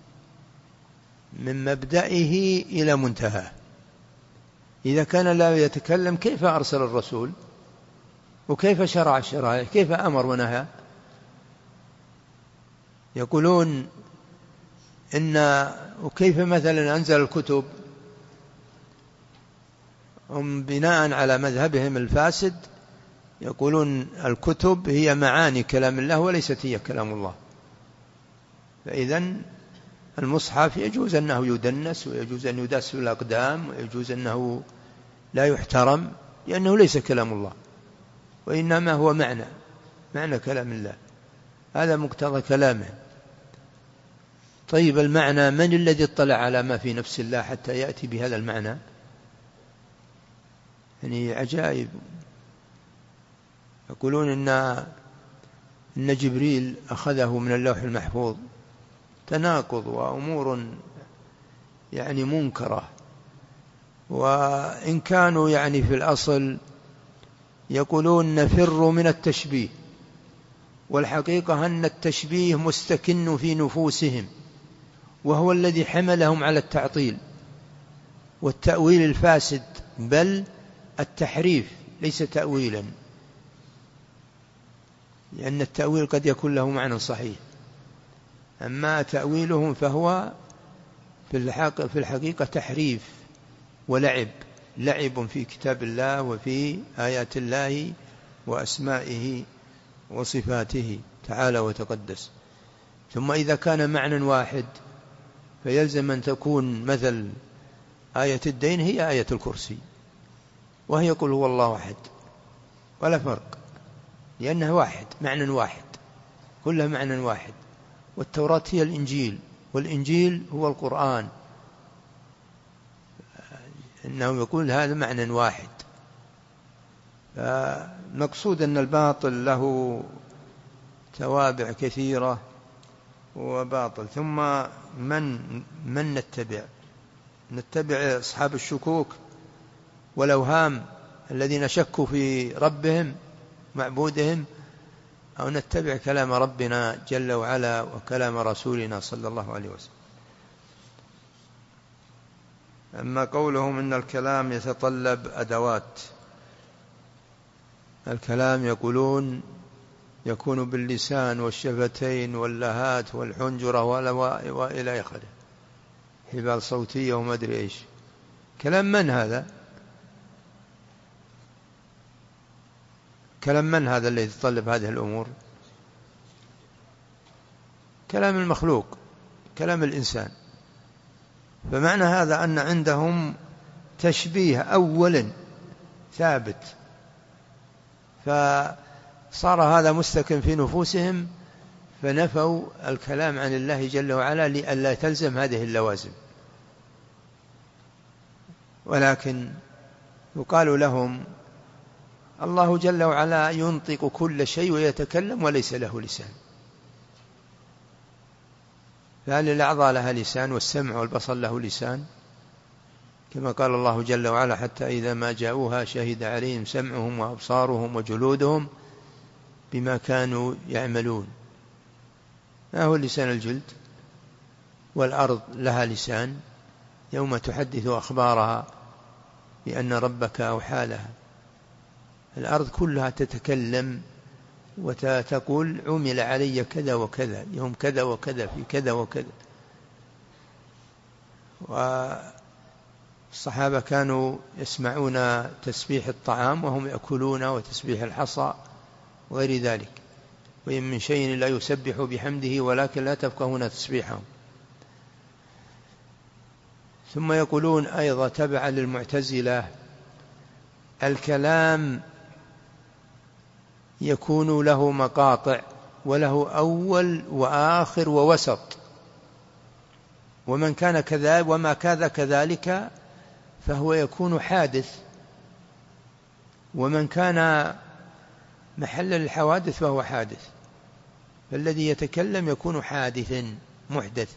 من مبدئه إلى منتهاه. إذا كان لا يتكلم كيف أرسل الرسول؟ وكيف شرع الشرائع؟ كيف أمر ونهى؟ يقولون وكيف مثلا أنزل الكتب؟ هم بناء على مذهبهم الفاسد يقولون الكتب هي معاني كلام الله وليست هي كلام الله. فإذن المصحف يجوز أنه يدنس، ويجوز أن يدس الأقدام، ويجوز أنه لا يحترم، لأنه ليس كلام الله، وإنما هو معنى كلام الله. هذا مقتضى كلامه. طيب المعنى، من الذي اطلع على ما في نفس الله حتى يأتي بهذا المعنى؟ يعني عجائب. يقولون إن جبريل أخذه من اللوح المحفوظ. تناقض وأمور يعني منكرة. وإن كانوا يعني في الأصل يقولون نفر من التشبيه، والحقيقة أن التشبيه مستكن في نفوسهم، وهو الذي حملهم على التعطيل والتأويل الفاسد، بل التحريف ليس تأويلا، لأن التأويل قد يكون له معنى صحيح، أما تأويلهم فهو في الحقيقة تحريف لعب في كتاب الله وفي آيات الله وأسمائه وصفاته تعالى وتقدس. ثم إذا كان معنى واحد فيلزم أن تكون مثل آية الدين هي آية الكرسي، وهي قل هو الله أحد، ولا فرق، لأنها واحد، معنى واحد، كلها معنى واحد. والتوراة هي الإنجيل، والإنجيل هو القرآن، إنه يقول هذا معنى واحد. فمقصود أن الباطل له توابع كثيرة وباطل. ثم من نتبع أصحاب الشكوك والأوهام الذين شكوا في ربهم معبودهم، أو نتبع كلام ربنا جل وعلا وكلام رسولنا صلى الله عليه وسلم. أما قولهم إن الكلام يتطلب أدوات، الكلام يقولون يكون باللسان والشفتين واللهات والحنجرة وإلى آخره، حبال صوتية وما أدري إيش. كلام من هذا؟ كلام من هذا الذي يتطلب هذه الأمور؟ كلام المخلوق، كلام الإنسان. فمعنى هذا أن عندهم تشبيه أولا ثابت، فصار هذا مستكن في نفوسهم، فنفوا الكلام عن الله جل وعلا لئلا تلزم هذه اللوازم. ولكن يقال لهم الله جل وعلا ينطق كل شيء ويتكلم وليس له لسان، فهل الأعضاء لها لسان؟ والسمع والبصر له لسان؟ كما قال الله جل وعلا حتى إذا ما جاءوها شهد عليهم سمعهم وأبصارهم وجلودهم بما كانوا يعملون. ما هو لسان الجلد؟ والأرض لها لسان يوم تحدث أخبارها بأن ربك أوحى لها. الأرض كلها تتكلم وتقول عمل علي كذا وكذا، يوم كذا وكذا، في كذا وكذا. والصحابة كانوا يسمعون تسبيح الطعام وهم يأكلون، وتسبيح الحصى وغير ذلك. وإن من شيء لا يسبح بحمده ولكن لا تفقهون تسبيحهم. ثم يقولون أيضا تبعا للمعتزلة الكلام يكون له مقاطع وله أول وآخر ووسط. ومن كان كذلك وما كان كذلك فهو يكون حادث، ومن كان محل الحوادث فهو حادث، فالذي يتكلم يكون حادث محدث.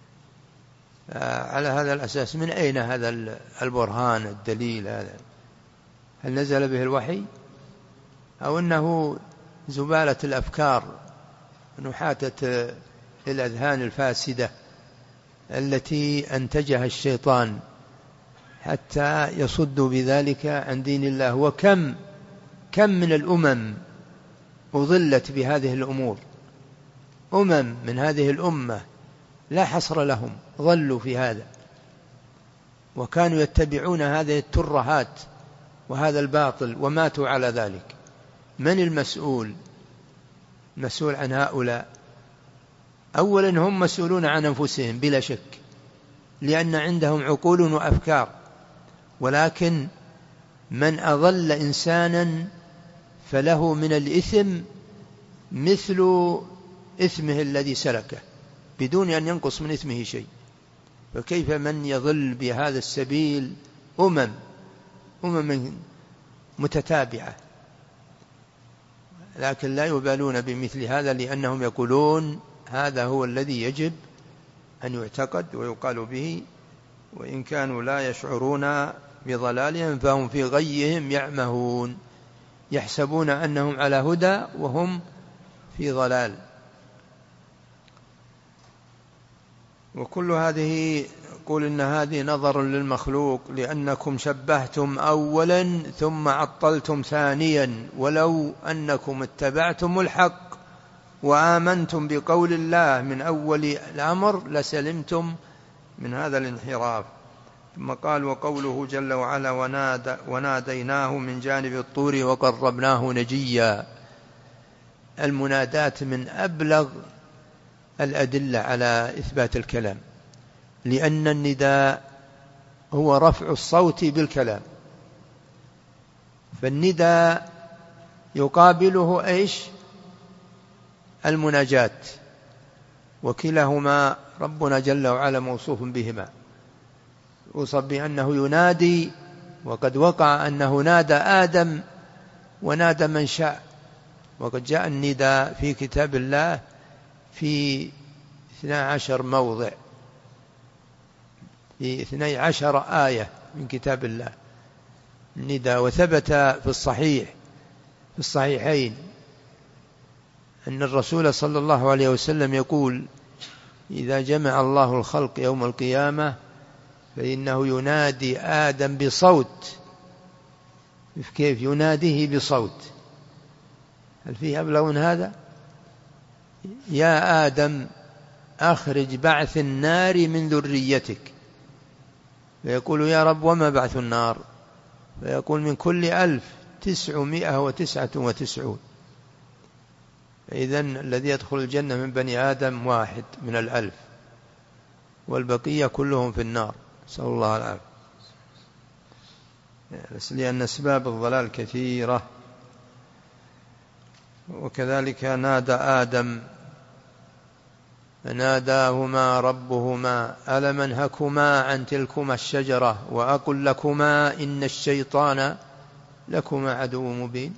على هذا الأساس من أين هذا البرهان الدليل هذا؟ هل نزل به الوحي أو أنه زبالة الأفكار نحاتة الأذهان الفاسدة التي أنتجها الشيطان حتى يصدوا بذلك عن دين الله؟ وكم من الأمم أضلت بهذه الأمور، من هذه الأمة لا حصر لهم ضلوا في هذا، وكانوا يتبعون هذه الترهات وهذا الباطل وماتوا على ذلك. من المسؤول عن هؤلاء؟ أولا هم مسؤولون عن أنفسهم بلا شك، لأن عندهم عقول وأفكار، ولكن من أضل إنسانا فله من الإثم مثل إثمه الذي سلكه بدون أن ينقص من إثمه شيء. فكيف من يضل بهذا السبيل أمم متتابعة، لكن لا يبالون بمثل هذا، لأنهم يقولون هذا هو الذي يجب أن يعتقد ويقال به، وإن كانوا لا يشعرون بضلالهم فهم في غيهم يعمهون، يحسبون أنهم على هدى وهم في ضلال. وكل هذه قل إن هذه نظر للمخلوق، لأنكم شبهتم أولا ثم عطلتم ثانيا، ولو أنكم اتبعتم الحق وآمنتم بقول الله من أول الأمر لسلمتم من هذا الانحراف. ثم قال وقوله جل وعلا وناديناه من جانب الطور وقربناه نجيا. المنادات من أبلغ الأدلة على إثبات الكلام، لأن النداء هو رفع الصوت بالكلام، فالنداء يقابله إيش؟ المناجات، وكلاهما ربنا جل وعلا موصوف بهما، وصف بأنه ينادي، وقد وقع أنه نادى آدم ونادى من شاء، وقد جاء النداء في كتاب الله في 12 موضع، في 12 آية من كتاب الله النداء. وثبت في الصحيحين أن الرسول صلى الله عليه وسلم يقول إذا جمع الله الخلق يوم القيامة فإنه ينادي آدم بصوت. كيف يناديه بصوت؟ هل فيه أبلغ من هذا؟ يا آدم أخرج بعث النار من ذريتك، فيقول يا رب وما بعث النار؟ فيقول من كل 1999. فإذن الذي يدخل الجنة من بني آدم 1 من 1000، والبقية كلهم في النار، نسأل الله العافية، لأن أسباب الضلال كثيرة. وكذلك نادى آدم فناداهما ربهما ألم أنهكما عن تلكما الشجرة وأقل لكما إن الشيطان لكما عدو مبين.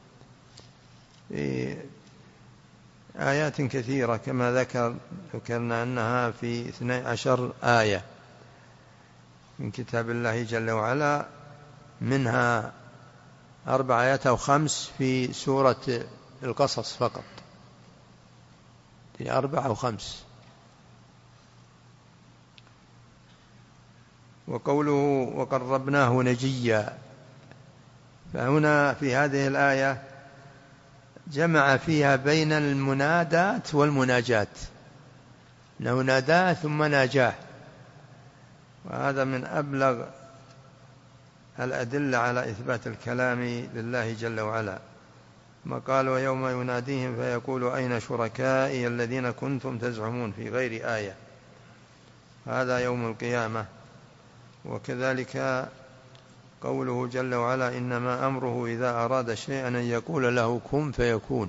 آيات كثيرة كما ذكرنا أنها في 12 آية من كتاب الله جل وعلا، منها 4 آيات أو 5 في سورة القصص فقط، 4 أو 5. وقوله وقربناه نجيا، فهنا في هذه الآية جمع فيها بين المنادات والمناجات، أنه ناداه ثم ناجاه، وهذا من أبلغ الأدلة على إثبات الكلام لله جل وعلا. ما قال ويوم يناديهم فيقول أين شركائي الذين كنتم تزعمون في غير آية، هذا يوم القيامة. وكذلك قوله جل وعلا إنما أمره إذا أراد شيئا أن يقول له كن فيكون،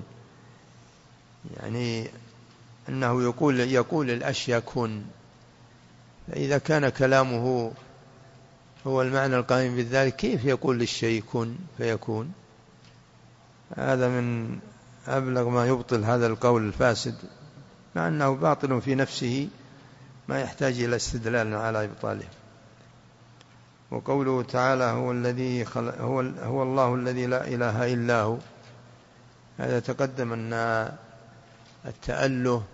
يعني أنه يقول الأشياء كن، فإذا كان كلامه هو المعنى القائم بذلك كيف يقول للشيء كن فيكون؟ هذا من أبلغ ما يبطل هذا القول الفاسد، مع أنه باطل في نفسه ما يحتاج إلى استدلال على إبطاله. وقوله تعالى هو الله الذي لا إله إلا هو، هذا تقدم أن التأله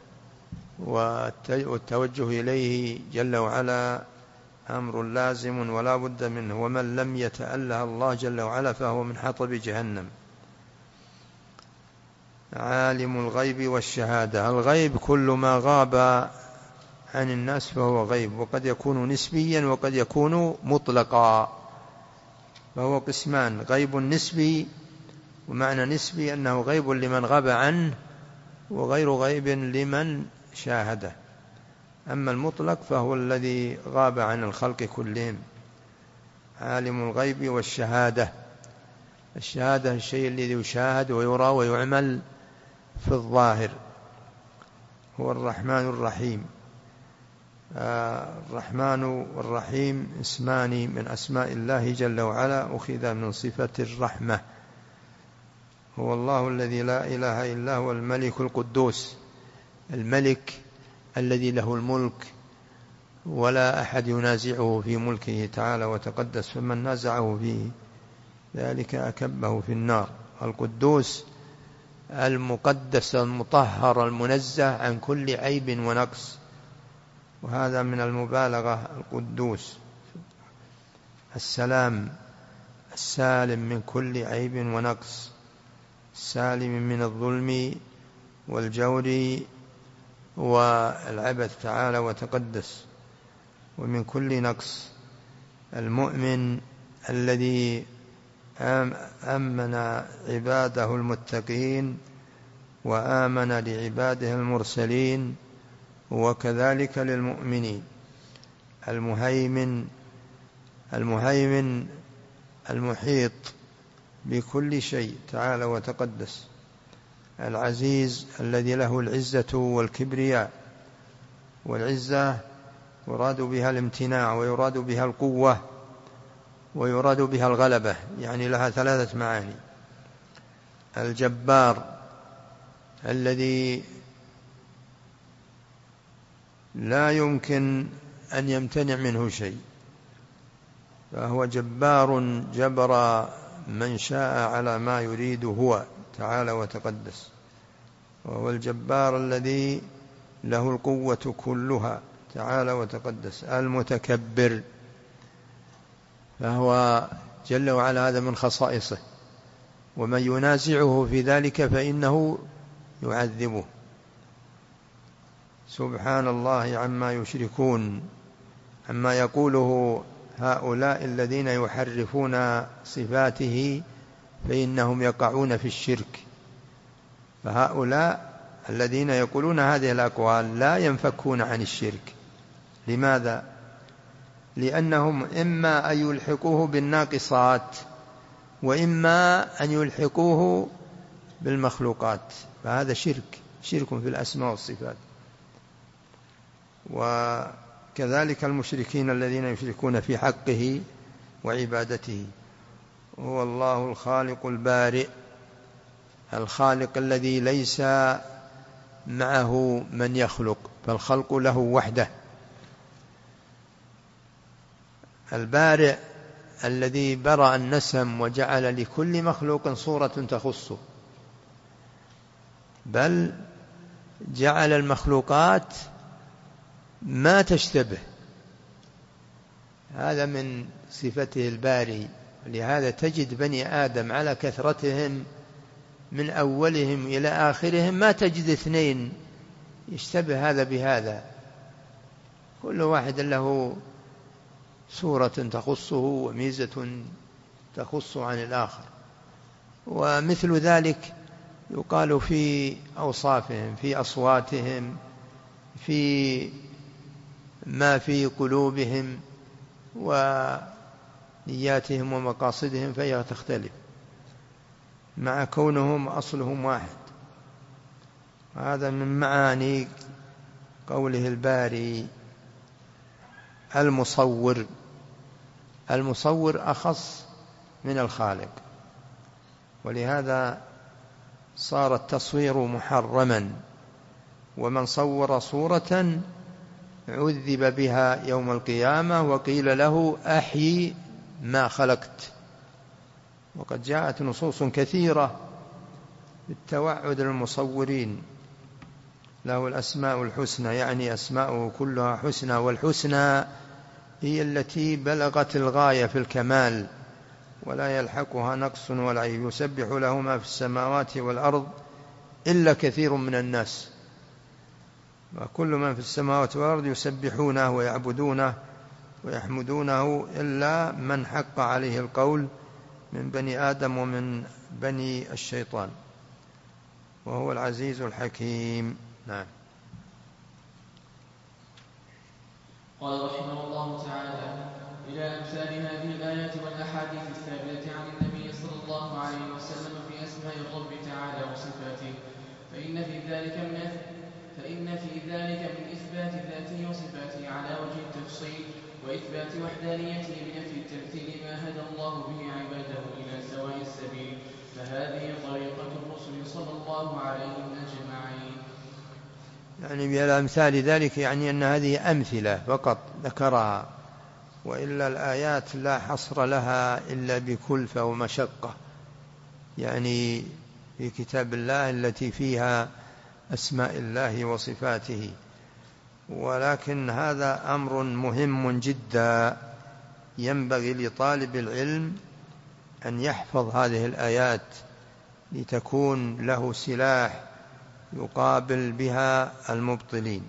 والتوجه إليه جل وعلا أمر لازم ولا بد منه، ومن لم يتأله الله جل وعلا فهو من حطب جهنم. عالم الغيب والشهادة، الغيب كل ما غاب عن الناس فهو غيب، وقد يكون نسبيا وقد يكون مطلقا، فهو قسمان: غيب نسبي، ومعنى نسبي أنه غيب لمن غاب عنه وغير غيب لمن شاهده. أما المطلق فهو الذي غاب عن الخلق كلهم. عالم الغيب والشهادة، الشهادة الشيء الذي يشاهد ويرى ويعمل في الظاهر. هو الرحمن الرحيم. الرحمن والرحيم اسمان من أسماء الله جل وعلا، أخذ من صفة الرحمة. هو الله الذي لا إله إلا هو الملك القدوس، الملك الذي له الملك ولا أحد ينازعه في ملكه تعالى وتقدس، فمن نازعه فيه ذلك أكبه في النار. القدوس المقدس المطهر المنزه عن كل عيب ونقص، وهذا من المبالغة. القدوس. السلام السالم من كل عيب ونقص، السالم من الظلم والجور والعبث تعالى وتقدس ومن كل نقص. المؤمن الذي أمن عباده المتقين وآمن لعباده المرسلين، وكذلك للمؤمنين. المهيمن المحيط بكل شيء تعالى وتقدس. العزيز الذي له العزة والكبرياء، والعزة يراد بها الامتناع ويراد بها القوة ويراد بها الغلبة، يعني لها ثلاثة معاني. الجبار الذي لا يمكن أن يمتنع منه شيء، فهو جبار جبر من شاء على ما يريد هو تعالى وتقدس. وهو الجبار الذي له القوة كلها تعالى وتقدس. المتكبر، فهو جل وعلا هذا من خصائصه، ومن ينازعه في ذلك فإنه يعذبه. سبحان الله عما يشركون، عما يقوله هؤلاء الذين يحرفون صفاته فإنهم يقعون في الشرك. فهؤلاء الذين يقولون هذه الأقوال لا ينفكون عن الشرك. لماذا؟ لأنهم إما أن يلحقوه بالناقصات وإما أن يلحقوه بالمخلوقات، فهذا شرك في الأسماء والصفات. وكذلك المشركين الذين يشركون في حقه وعبادته. هو الله الخالق البارئ، الخالق الذي ليس معه من يخلق، فالخلق له وحده. البارئ الذي برأ النسم وجعل لكل مخلوق صورة تخصه، بل جعل المخلوقات ما تشتبه. هذا من صفته الباري. لهذا تجد بني آدم على كثرتهم من أولهم إلى آخرهم ما تجد اثنين يشتبه هذا بهذا، كل واحد له صورة تخصه وميزة تخصه عن الآخر. ومثل ذلك يقال في أوصافهم، في أصواتهم، في ما في قلوبهم ونياتهم ومقاصدهم، فهي تختلف مع كونهم أصلهم واحد. هذا من معاني قوله الباري. المصور أخص من الخالق، ولهذا صار التصوير محرما، ومن صور صورة عذب بها يوم القيامة وقيل له أحيي ما خلقت. وقد جاءت نصوص كثيرة بالتوعد للمصورين، له الأسماء الحسنى، يعني أسماؤه كلها حسنى، والحسنى هي التي بلغت الغاية في الكمال ولا يلحقها نقص ولا عيب. يسبح له ما في السماوات والأرض إلا كثير من الناس، وكل من في السماوات والأرض يسبحونه ويعبدونه ويحمدونه إلا من حق عليه القول من بني آدم ومن بني الشيطان، وهو العزيز الحكيم. نعم. قال رحمه الله تعالى: إلى أمثال هذه الآيات والأحاديث الثابتة عن النبي صلى الله عليه وسلم في أسماء الرب تعالى وصفاته، فإن في ذلك من إثبات ذاته وصفاته على وجه التفصيل، وإثبات وحدانيته بنفي التمثيل ما هدى الله به عباده إلى سواء السبيل، فهذه طريقة الرسل صلى الله عليهم أجمعين. يعني بأمثال ذلك يعني أن هذه أمثلة فقط ذكرها، وإلا الآيات لا حصر لها إلا بكلفة ومشقة، يعني في كتاب الله التي فيها أسماء الله وصفاته. ولكن هذا أمر مهم جدا، ينبغي لطالب العلم أن يحفظ هذه الآيات لتكون له سلاح يقابل بها المبطلين.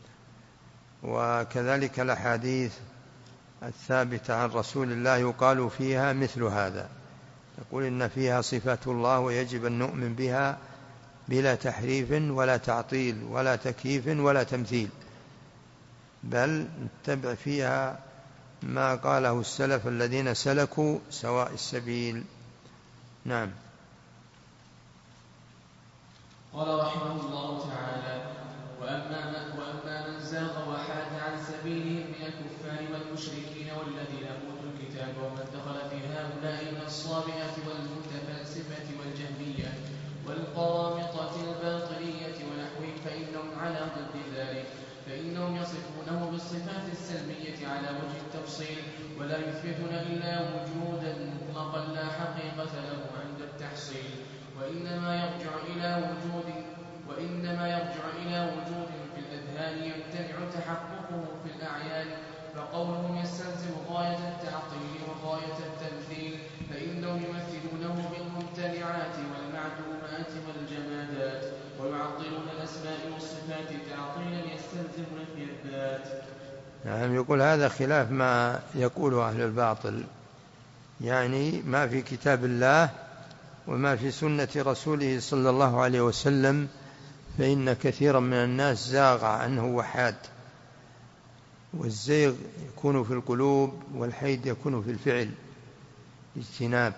وكذلك الأحاديث الثابتة عن رسول الله يقال فيها مثل هذا، يقول إن فيها صفات الله ويجب أن نؤمن بها بلا تحريف ولا تعطيل ولا تكييف ولا تمثيل، بل نتبع فيها ما قاله السلف الذين سلكوا سواء السبيل. نعم. قال رحمه الله تعالى: وأما من زاغ وحاد عن سبيلهم من الكفار والمشركين والذين أوتوا الكتاب ومن دخل في هؤلاء من الصابئة والمتفلسفة والجهمية والقرامطة الباطنية ونحوهم، فإنهم على ضد ذلك، فإنهم يصفونه بالصفات السلبية على وجه التفصيل، ولا يثبتون إلا وجودا مطلقا لا حقيقة له عند التحصيل، وإنما يرجع إلى وجود في الأذهان يمتنع تحققه في الأعيان، فقولهم يستلزم غاية التعطيل وغاية التمثيل، فإنهم يمثلونه بالممتنعات والمعدومات والجمادات، ويعطلون الأسماء والصفات تعطيلا يستلزم نفي الذات. نعم. يقول هذا خلاف ما يقوله أهل الباطل، يعني ما في كتاب الله وما في سنة رسوله صلى الله عليه وسلم، فإن كثيرا من الناس زاغ عنه وحاد، والزيغ يكون في القلوب والحيد يكون في الفعل اجتناب،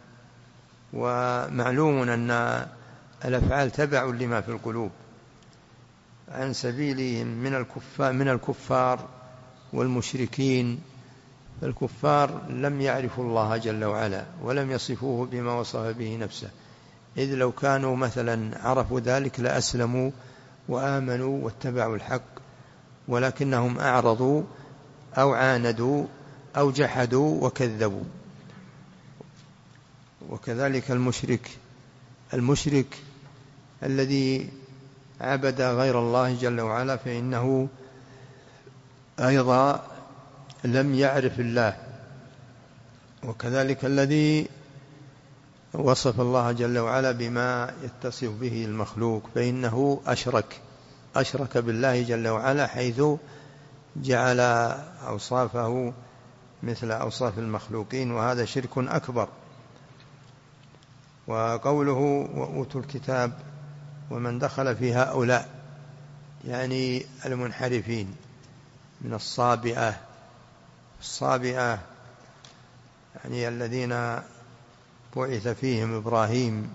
ومعلوم أن الأفعال تبع لما في القلوب. عن سبيلهم من الكفار والمشركين، الكفار لم يعرفوا الله جل وعلا ولم يصفوه بما وصف به نفسه، إذ لو كانوا مثلا عرفوا ذلك لأسلموا وآمنوا واتبعوا الحق، ولكنهم أعرضوا أو عاندوا أو جحدوا وكذبوا. وكذلك المشرك الذي عبد غير الله جل وعلا فإنه أيضا لم يعرف الله. وكذلك الذي وصف الله جل وعلا بما يتصف به المخلوق فإنه أشرك بالله جل وعلا، حيث جعل أوصافه مثل أوصاف المخلوقين، وهذا شرك أكبر. وقوله وأوتوا الكتاب ومن دخل في هؤلاء يعني المنحرفين من الصابئة يعني الذين بعث فيهم إبراهيم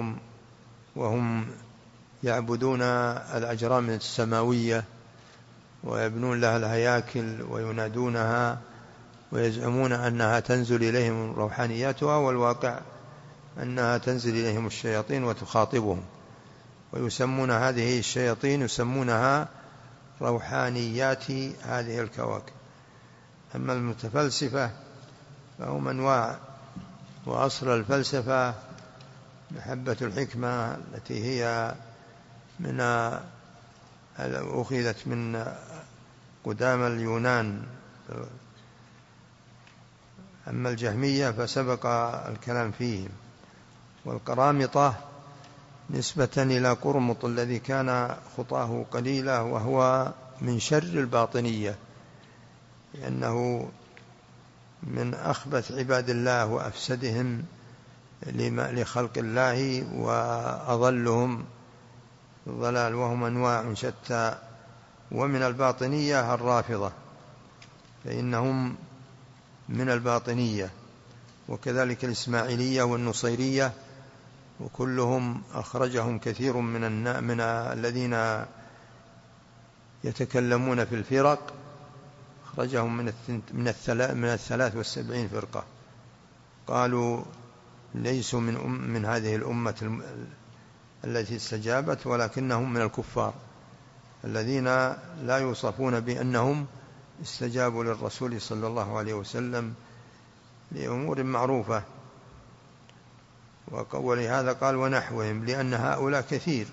وهم يعبدون الأجرام السماوية ويبنون لها الهياكل وينادونها ويزعمون أنها تنزل إليهم روحانياتها، والواقع أنها تنزل إليهم الشياطين وتخاطبهم، ويسمون هذه الشياطين يسمونها روحانيات هذه الكواكب. أما المتفلسفة فهم أنواع، وأصل الفلسفة محبة الحكمة التي هي أخذت من قدام اليونان. أما الجهمية فسبق الكلام فيهم. والقرامطة نسبة إلى قرمط الذي كان خطاه قليلة، وهو من شر الباطنية، لأنه من أخبث عباد الله وأفسدهم لخلق الله وأضلهم الضلال، وهم أنواع شتى. ومن الباطنية الرافضة، فإنهم من الباطنية، وكذلك الإسماعيلية والنصيرية، وكلهم أخرجهم كثير من الذين يتكلمون في الفرق، أخرجهم من 73 فرقة، قالوا ليسوا من هذه الأمة التي استجابت، ولكنهم من الكفار الذين لا يوصفون بأنهم استجابوا للرسول صلى الله عليه وسلم لأمور معروفة. ولهذا قال ونحوهم، لأن هؤلاء كثير،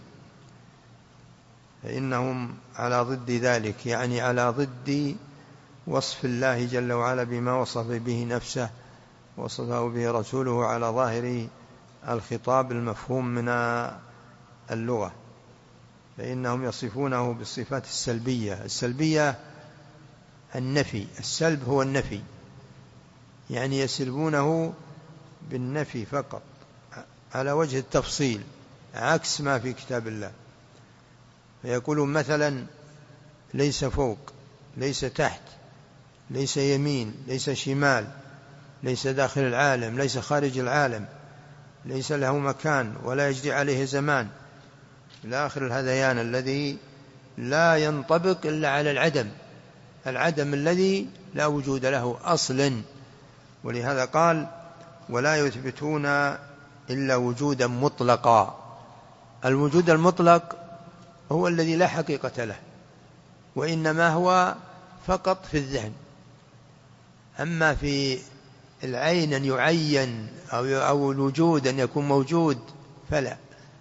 فإنهم على ضد ذلك، يعني على ضد وصف الله جل وعلا بما وصف به نفسه وصفه به رسوله على ظاهر الخطاب المفهوم من اللغة، فإنهم يصفونه بالصفات السلبية. السلبية النفي، السلب هو النفي، يعني يسلبونه بالنفي فقط على وجه التفصيل، عكس ما في كتاب الله. فيقولون مثلا ليس فوق، ليس تحت، ليس يمين، ليس شمال، ليس داخل العالم، ليس خارج العالم، ليس له مكان ولا يجري عليه زمان، إلى آخر الهذيان الذي لا ينطبق إلا على العدم الذي لا وجود له أصلا. ولهذا قال ولا يثبتون إلا وجودا مطلقا. الوجود المطلق هو الذي لا حقيقة له، وإنما هو فقط في الذهن. أما في العين أن يعين أو الوجود أن يكون موجود فلا.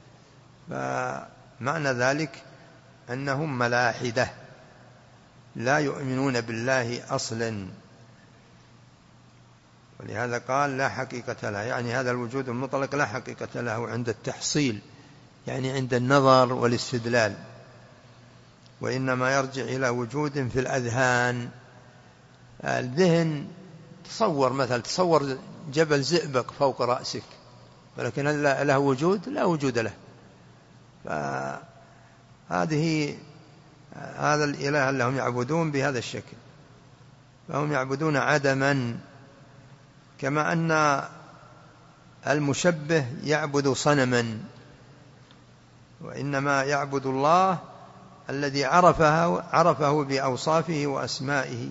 فمعنى ذلك أنهم ملاحدة لا يؤمنون بالله أصلا، ولهذا قال لا حقيقة له، يعني هذا الوجود المطلق لا حقيقة له عند التحصيل، يعني عند النظر والاستدلال، وإنما يرجع إلى وجود في الأذهان. الذهن تصور جبل زئبق فوق رأسك، ولكن هل له وجود؟ لا وجود له. هذا الإله اللي هم يعبدون بهذا الشكل، فهم يعبدون عدما، كما أن المشبه يعبد صنما، وإنما يعبد الله الذي عرفه بأوصافه وأسمائه.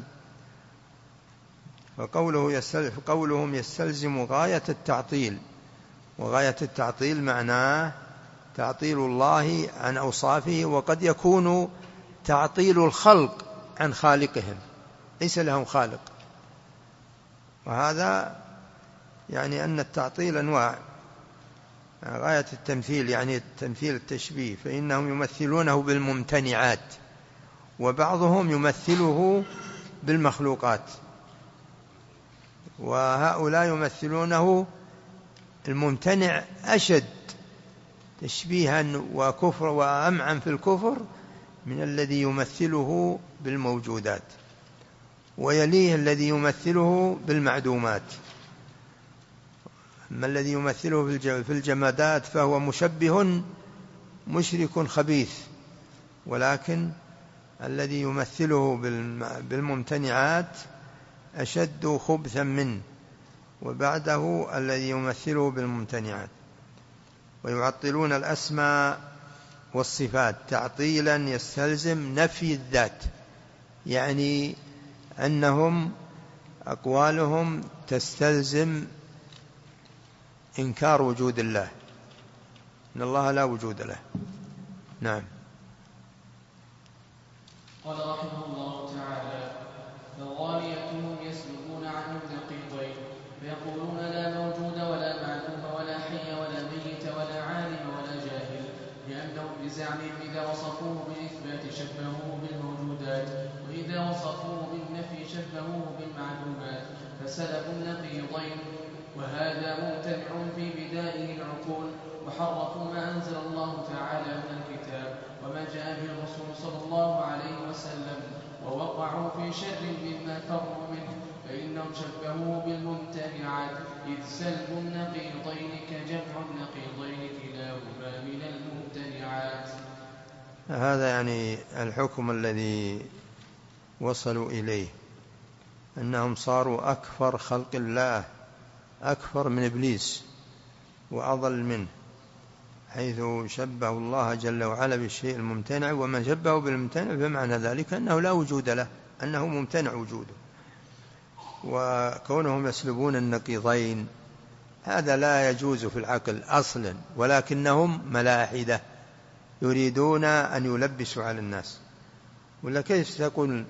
فقولهم يستلزم غاية التعطيل، وغاية التعطيل معناه تعطيل الله عن أوصافه، وقد يكون تعطيل الخلق عن خالقهم، ليس لهم خالق. وهذا يعني أن التعطيل أنواع. غاية التمثيل يعني التمثيل التشبيه، فإنهم يمثلونه بالممتنعات، وبعضهم يمثله بالمخلوقات، وهؤلاء يمثلونه الممتنع أشد تشبيها وكفر وأمعن في الكفر من الذي يمثله بالموجودات، ويليه الذي يمثله بالمعدومات. أما الذي يمثله في الجمادات فهو مشبه مشرك خبيث، ولكن الذي يمثله بالممتنعات أشد خبثا منه، وبعده الذي يمثله بالممتنعات. ويعطلون الأسماء والصفات تعطيلا يستلزم نفي الذات، يعني أنهم أقوالهم تستلزم إنكار وجود الله، إن الله لا وجود له. نعم. قال رحمه الله تعالى: فغاليتهم يسلكون عنه النقيضين، فيقولون لا موجود ولا معدوم ولا حي ولا ميت ولا عالم ولا جاهل، لأنهم بزعمهم إذا وصفوه بالإثبات شبهوه بالموجودات، وإذا وصفوه بالنفي شبهوه بالمعدومات، فسلكوا النقيضين، وهذا ممتنع في بدائه العقول، وحرفوا ما أنزل الله تعالى من الكتاب وما جاء به الرسول صلى الله عليه وسلم، ووقعوا في شر مما فروا منه، فإنهم شبهوه بالممتنعات، إذ سلب النقيضين كجمع النقيضين كلاهما من الممتنعات. هذا يعني الحكم الذي وصلوا إليه، أنهم صاروا أكفر خلق الله، أكفر من إبليس وأضل منه، حيث شبهوا الله جل وعلا بالشيء الممتنع، ومن شبهه بالممتنع فمعنى ذلك أنه لا وجود له، أنه ممتنع وجوده. وكونهم يسلبون النقيضين هذا لا يجوز في العقل أصلا، ولكنهم ملاحدة يريدون أن يلبسوا على الناس. ولا كيف تقول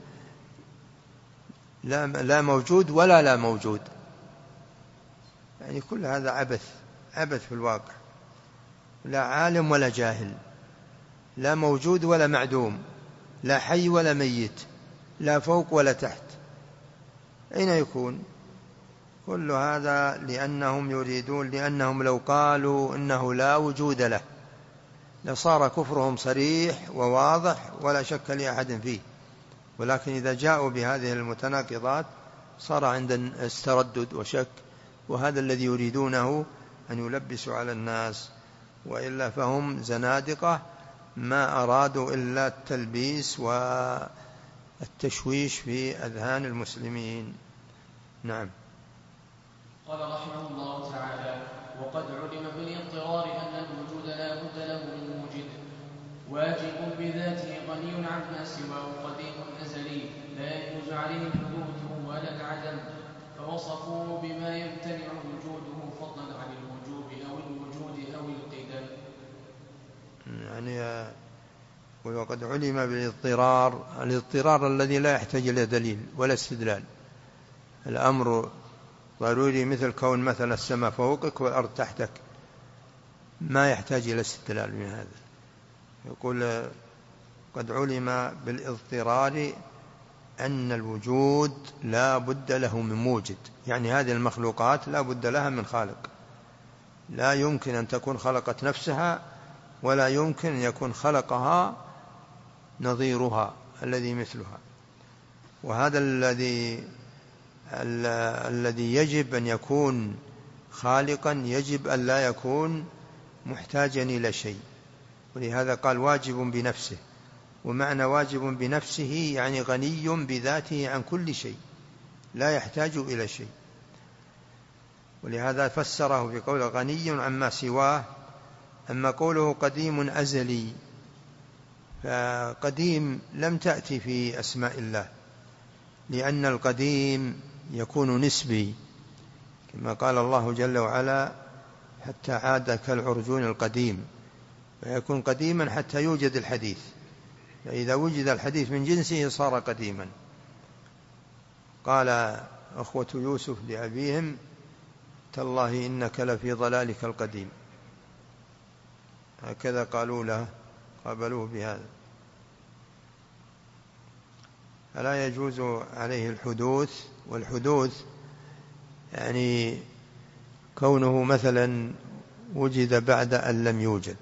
لا موجود ولا لا موجود؟ يعني كل هذا عبث في الواقع. لا عالم ولا جاهل، لا موجود ولا معدوم، لا حي ولا ميت، لا فوق ولا تحت، أين يكون؟ كل هذا لأنهم يريدون، لأنهم لو قالوا إنه لا وجود له لصار كفرهم صريح وواضح ولا شك لأحد فيه، ولكن إذا جاءوا بهذه المتناقضات صار عندنا استردد وشك، وهذا الذي يريدونه أن يلبسوا على الناس، وإلا فهم زنادقة ما أرادوا إلا التلبيس والتشويش في أذهان المسلمين. نعم. قال رحمه الله تعالى: وقد علم بالاضطرار أن الوجود لا بد له من موجد، واجب بذاته غني عما سواه قديم أزلي، لا يجوز عليه الحدوث ولا العدم، فوصفوه بما يمتنع وجوده فضلا عن الوجوب أو الوجود أو القدم. يعني وقد علم بالاضطرار، الاضطرار الذي لا يحتاج إلى دليل ولا استدلال، الأمر ضروري، مثل كون مثلا السماء فوقك والأرض تحتك، ما يحتاج إلى استدلال من هذا. يقول قد علم بالاضطرار أن الوجود لا بد له من موجد، يعني هذه المخلوقات لا بد لها من خالق، لا يمكن أن تكون خلقت نفسها، ولا يمكن أن يكون خلقها نظيرها الذي مثلها. وهذا الذي يجب أن يكون خالقا يجب أن لا يكون محتاجا إلى شيء، ولهذا قال واجب بنفسه، ومعنى واجب بنفسه يعني غني بذاته عن كل شيء، لا يحتاج إلى شيء. ولهذا فسره بقوله غني عما سواه. أما قوله قديم أزلي، فقديم لم تأتي في أسماء الله، لأن القديم يكون نسبي، كما قال الله جل وعلا حتى عاد كالعرجون القديم، فيكون قديما حتى يوجد الحديث، فإذا وجد الحديث من جنسه صار قديما. قال أخوة يوسف لأبيهم تالله إنك لفي ضلالك القديم، هكذا قالوا له، قابلوه بهذا. فلا يجوز عليه الحدوث، والحدوث يعني كونه مثلا وجد بعد أن لم يوجد،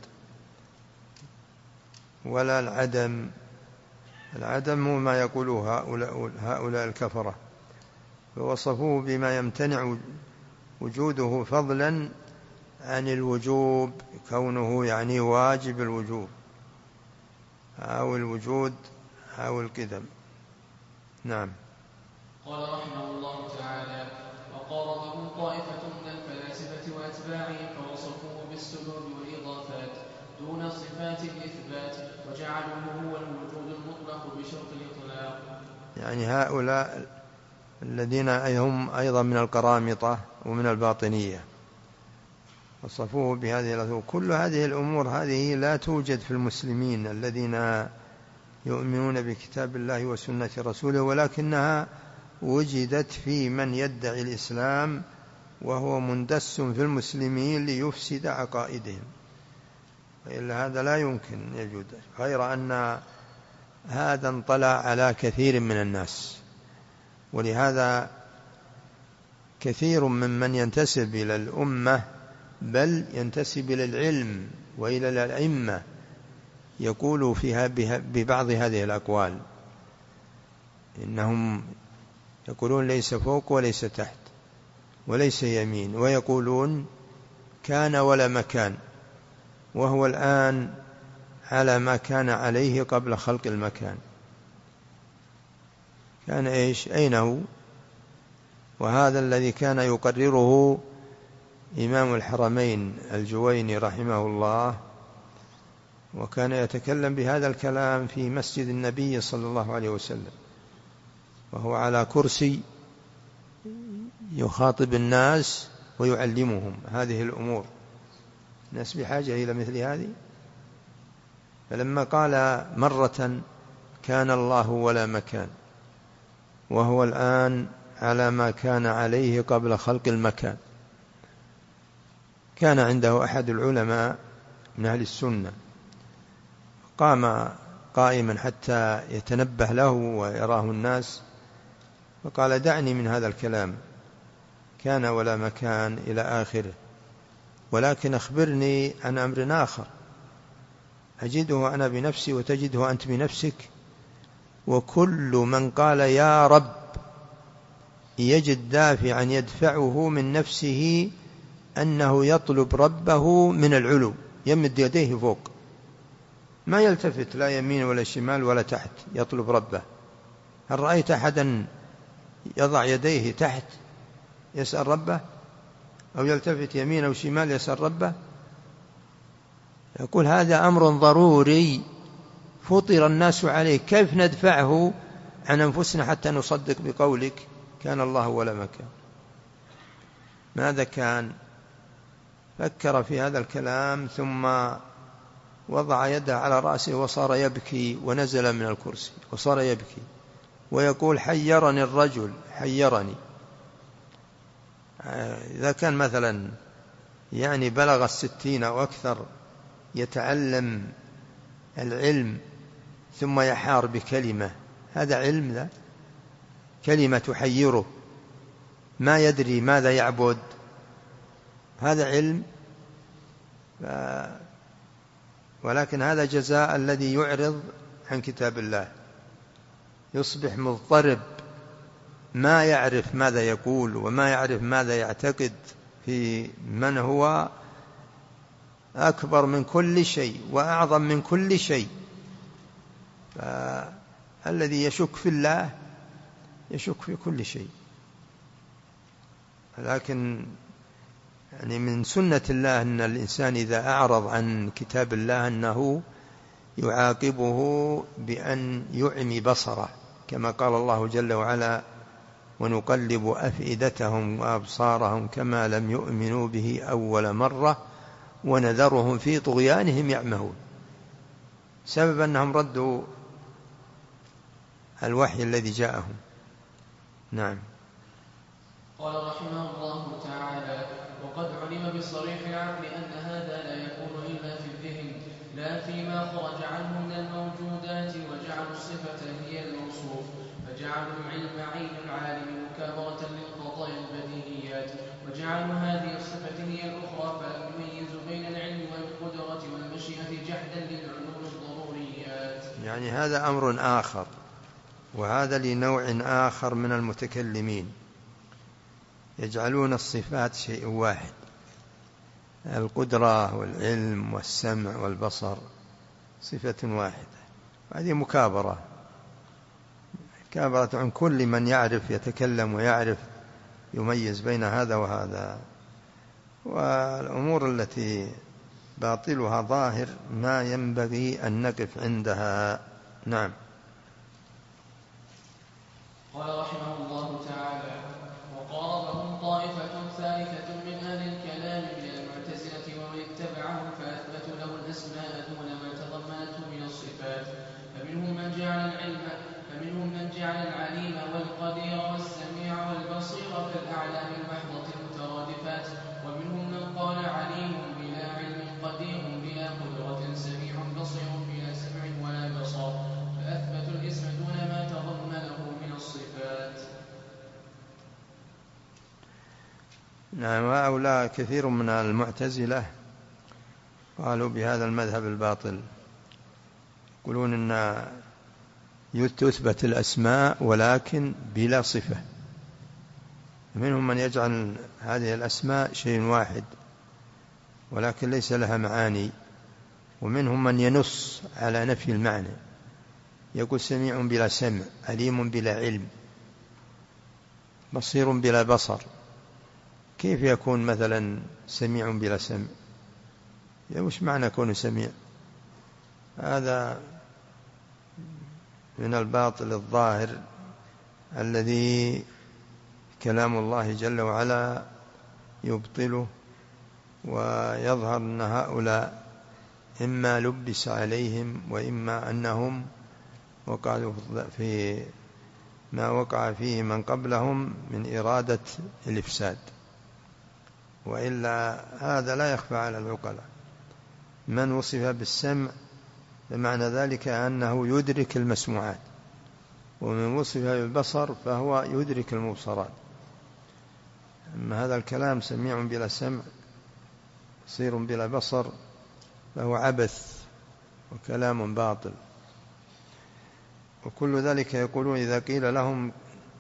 ولا العدم هو ما يقوله هؤلاء الكفرة، فوصفوه بما يمتنع وجوده فضلا عن الوجوب، كونه يعني واجب الوجوب أو الوجود أو القدم. نعم. قال رحمه الله تعالى: وقارضه طائفة من الفلاسفة وأتباعهم فوصفوه بالسلوك والإضافات دون صفات الإثبات، وجعلوه هو الوجود المطلق بشرط الإطلاق. يعني هؤلاء الذين هم أيضا من القرامطة ومن الباطنية، وصفوه بهذه الأمور. كل هذه الأمور هذه لا توجد في المسلمين الذين يؤمنون بكتاب الله وسنة رسوله، ولكنها وجدت في من يدعي الإسلام وهو مندس في المسلمين ليفسد عقائدهم، وإلا هذا لا يمكن يوجد، غير أن هذا انطلع على كثير من الناس. ولهذا كثير ممن ينتسب إلى الأمة بل ينتسب إلى العلم وإلى الأئمة يقول فيها ببعض هذه الأقوال، إنهم يقولون ليس فوق وليس تحت وليس يمين، ويقولون كان ولا مكان، وهو الآن على ما كان عليه قبل خلق المكان. كان إيش؟ أين هو؟ وهذا الذي كان يقرره إمام الحرمين الجويني رحمه الله، وكان يتكلم بهذا الكلام في مسجد النبي صلى الله عليه وسلم وهو على كرسي يخاطب الناس ويعلمهم هذه الأمور. الناس بحاجة إلى مثل هذه. فلما قال مرة كان الله ولا مكان وهو الآن على ما كان عليه قبل خلق المكان، كان عنده أحد العلماء من أهل السنة قام قائما حتى يتنبه له ويراه الناس، فقال دعني من هذا الكلام كان ولا مكان إلى آخره، ولكن أخبرني عن أمر آخر أجده أنا بنفسي وتجده أنت بنفسك، وكل من قال يا رب يجد دافعا يدفعه من نفسه أنه يطلب ربه من العلو، يمد يديه فوق، ما يلتفت لا يمين ولا شمال ولا تحت، يطلب ربه. هل رأيت أحدا يضع يديه تحت يسأل ربه، أو يلتفت يمين أو شمال يسأل ربه؟ يقول هذا أمر ضروري فطر الناس عليه، كيف ندفعه عن أنفسنا حتى نصدق بقولك كان الله ولا مكان؟ ماذا كان؟ فكر في هذا الكلام ثم وضع يده على رأسه وصار يبكي، ونزل من الكرسي وصار يبكي ويقول حيرني الرجل حيرني. إذا كان مثلا يعني بلغ 60 أو أكثر يتعلم العلم ثم يحار بكلمة، هذا علم؟ ذا كلمة تحيره ما يدري ماذا يعبد، هذا علم؟ ولكن هذا جزاء الذي يعرض عن كتاب الله، يصبح مضطرب ما يعرف ماذا يقول وما يعرف ماذا يعتقد في من هو أكبر من كل شيء وأعظم من كل شيء. الذي يشك في الله يشك في كل شيء. لكن يعني من سنة الله أن الإنسان إذا أعرض عن كتاب الله أنه يعاقبه بأن يعمي بصره، كما قال الله جل وعلا ونقلب أفئدتهم وأبصارهم كما لم يؤمنوا به أول مرة ونذرهم في طغيانهم يعمهون، سبب أنهم ردوا الوحي الذي جاءهم. نعم. قال رحمه الله تعالى وقد علم بصريح العقل أن هذا لا يكون إلا في الذهن لا فيما خرج عنه من الموجودات، وجعلوا الصفة هي الموصوف، فجعلوا العلم عين العالم مكابرة للقضايا البديهيات، وجعلوا هذه الصفة هي الأخرى، فلم يميزوا بين العلم والقدرة والمشيئة جحدا للعلوم الضروريات. يعني هذا أمر آخر، وهذا لنوع آخر من المتكلمين، يجعلون الصفات شيء واحد، القدرة والعلم والسمع والبصر صفة واحدة، هذه مكابرة عن كل من يعرف يتكلم ويعرف يميز بين هذا وهذا. والأمور التي باطلها ظاهر ما ينبغي أن نقف عندها. نعم. قال رحمه الله تعالى: وقاربهم طائفة ثالثة من أهل الكلام من المعتزلة ومن اتبعهم فأثبتوا له الأسماء دون ما تضمنته من الصفات، فمنهم من جعل العليم والقدير والسميع والبصير كالأعلام المحضة المترادفات، ومنهم من قال عليم بلا علم، قدير بلا قدرة، سميع بصير بلا سمع ولا بصر، فأثبتوا الاسم دون ما تضمنه من الصفات. نعم. وهؤلاء كثير من المعتزلة قالوا بهذا المذهب الباطل، يقولون أن تثبت الأسماء ولكن بلا صفة. منهم من يجعل هذه الأسماء شيء واحد ولكن ليس لها معاني، ومنهم من ينص على نفي المعنى، يقول سميع بلا سمع، عليم بلا علم، بصير بلا بصر. كيف يكون مثلا سميع بلا سمع؟ وش معنى كونه سميع؟ هذا من الباطل الظاهر الذي كلام الله جل وعلا يبطله، ويظهر أن هؤلاء إما لبس عليهم وإما أنهم وقعوا في ما وقع فيه من قبلهم من إرادة الإفساد، وإلا هذا لا يخفى على العقلاء. من وصف بالسمع بمعنى ذلك أنه يدرك المسموعات، ومن وصف بالبصر فهو يدرك المبصرات. أما هذا الكلام سميع بلا سمع بصير بلا بصر فهو عبث وكلام باطل. وكل ذلك يقولون إذا قيل لهم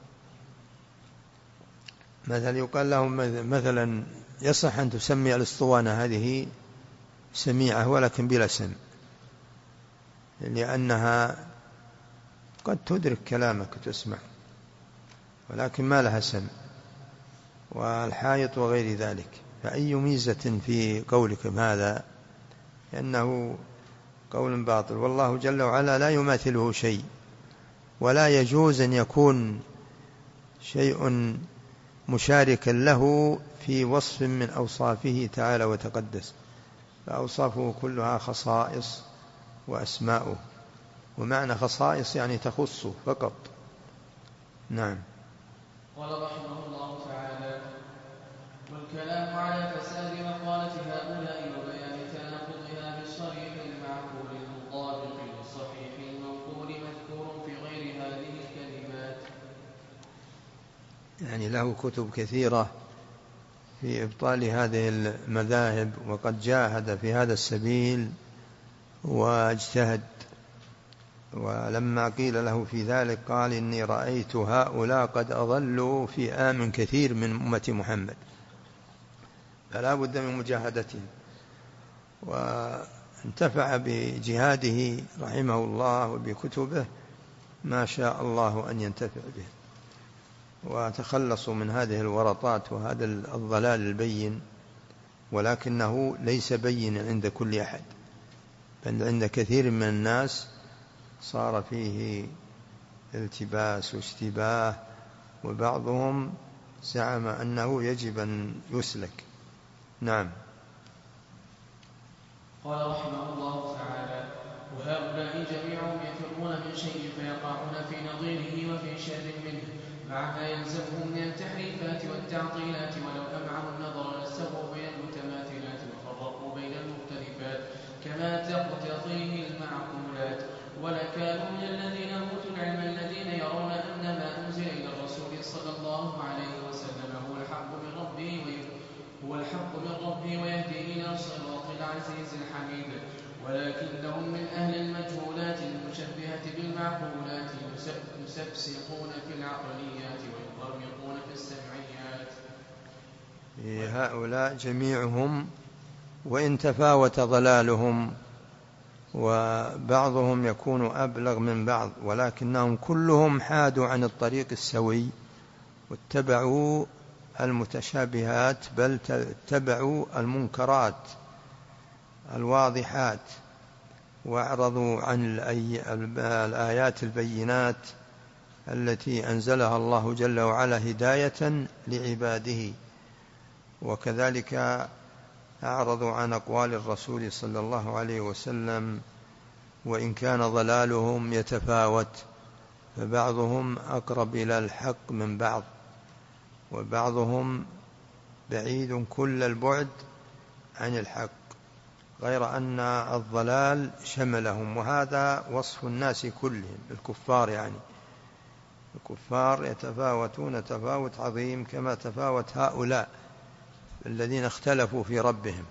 مثلا، يقال لهم مثلا يصح أن تسمي الأسطوانة هذه سميعة ولكن بلا سمع، لأنها قد تدرك كلامك وتسمع ولكن ما لها سمع، والحائط وغير ذلك. فأي ميزة في قولكم هذا؟ لأنه قول باطل، والله جل وعلا لا يماثله شيء، ولا يجوز أن يكون شيء مشاركا له في وصف من أوصافه تعالى وتقدس، فأوصافه كلها خصائص وأسماؤه، ومعنى خصائص يعني تخصه فقط. نعم. قال رحمه الله تعالى: والكلام على فساد مقالة هؤلاء وبيان تناقضها بالصريح المعقول المطابق للصحيح المنقول مذكور في غير هذه الكلمات. يعني له كتب كثيرة في إبطال هذه المذاهب، وقد جاهد في هذا السبيل واجتهد، ولما قيل له في ذلك قال إني رأيت هؤلاء قد أضلوا في آمن كثير من أمة محمد، فلا بد من مجاهدتهم. وانتفع بجهاده رحمه الله وبكتبه ما شاء الله أن ينتفع به، وتخلصوا من هذه الورطات وهذا الضلال البين، ولكنه ليس بين عند كل أحد، بل عند كثير من الناس صار فيه التباس واشتباه، وبعضهم زعم أنه يجب أن يسلك. نعم. قال رحمه الله تعالى: وهؤلاء جميعهم يفرون من شيء فيقعون في نظيره وفي شر منه مع ما يلزمهم من التحريفات والتعطيلات، ولو أمعوا النظر لاستووا بين المتماثلات وفرقوا بين المختلفات كما تقتضيه المعقولات، ولكانوا من الذين أوتوا العلم الذين يرون أن ما أنزل إلى الرسول صلى الله عليه وسلم هو الحق من ربه ويهدي إلى صراط العزيز الحميد، ولكنهم من أهل المجهولات المشبهة بالمعقولات يسفسقون في العقليات ويقرقون في السمعيات. هؤلاء جميعهم وإن تفاوت ضلالهم وبعضهم يكون أبلغ من بعض، ولكنهم كلهم حادوا عن الطريق السوي واتبعوا المتشابهات، بل اتبعوا المنكرات الواضحات، واعرضوا عن الآيات البينات التي أنزلها الله جل وعلا هداية لعباده، وكذلك أعرضوا عن أقوال الرسول صلى الله عليه وسلم، وإن كان ضلالهم يتفاوت، فبعضهم أقرب إلى الحق من بعض، وبعضهم بعيد كل البعد عن الحق، غير أن الضلال شملهم. وهذا وصف الناس كلهم، الكفار يعني، الكفار يتفاوتون تفاوت عظيم كما تفاوت هؤلاء الذين اختلفوا في ربهم.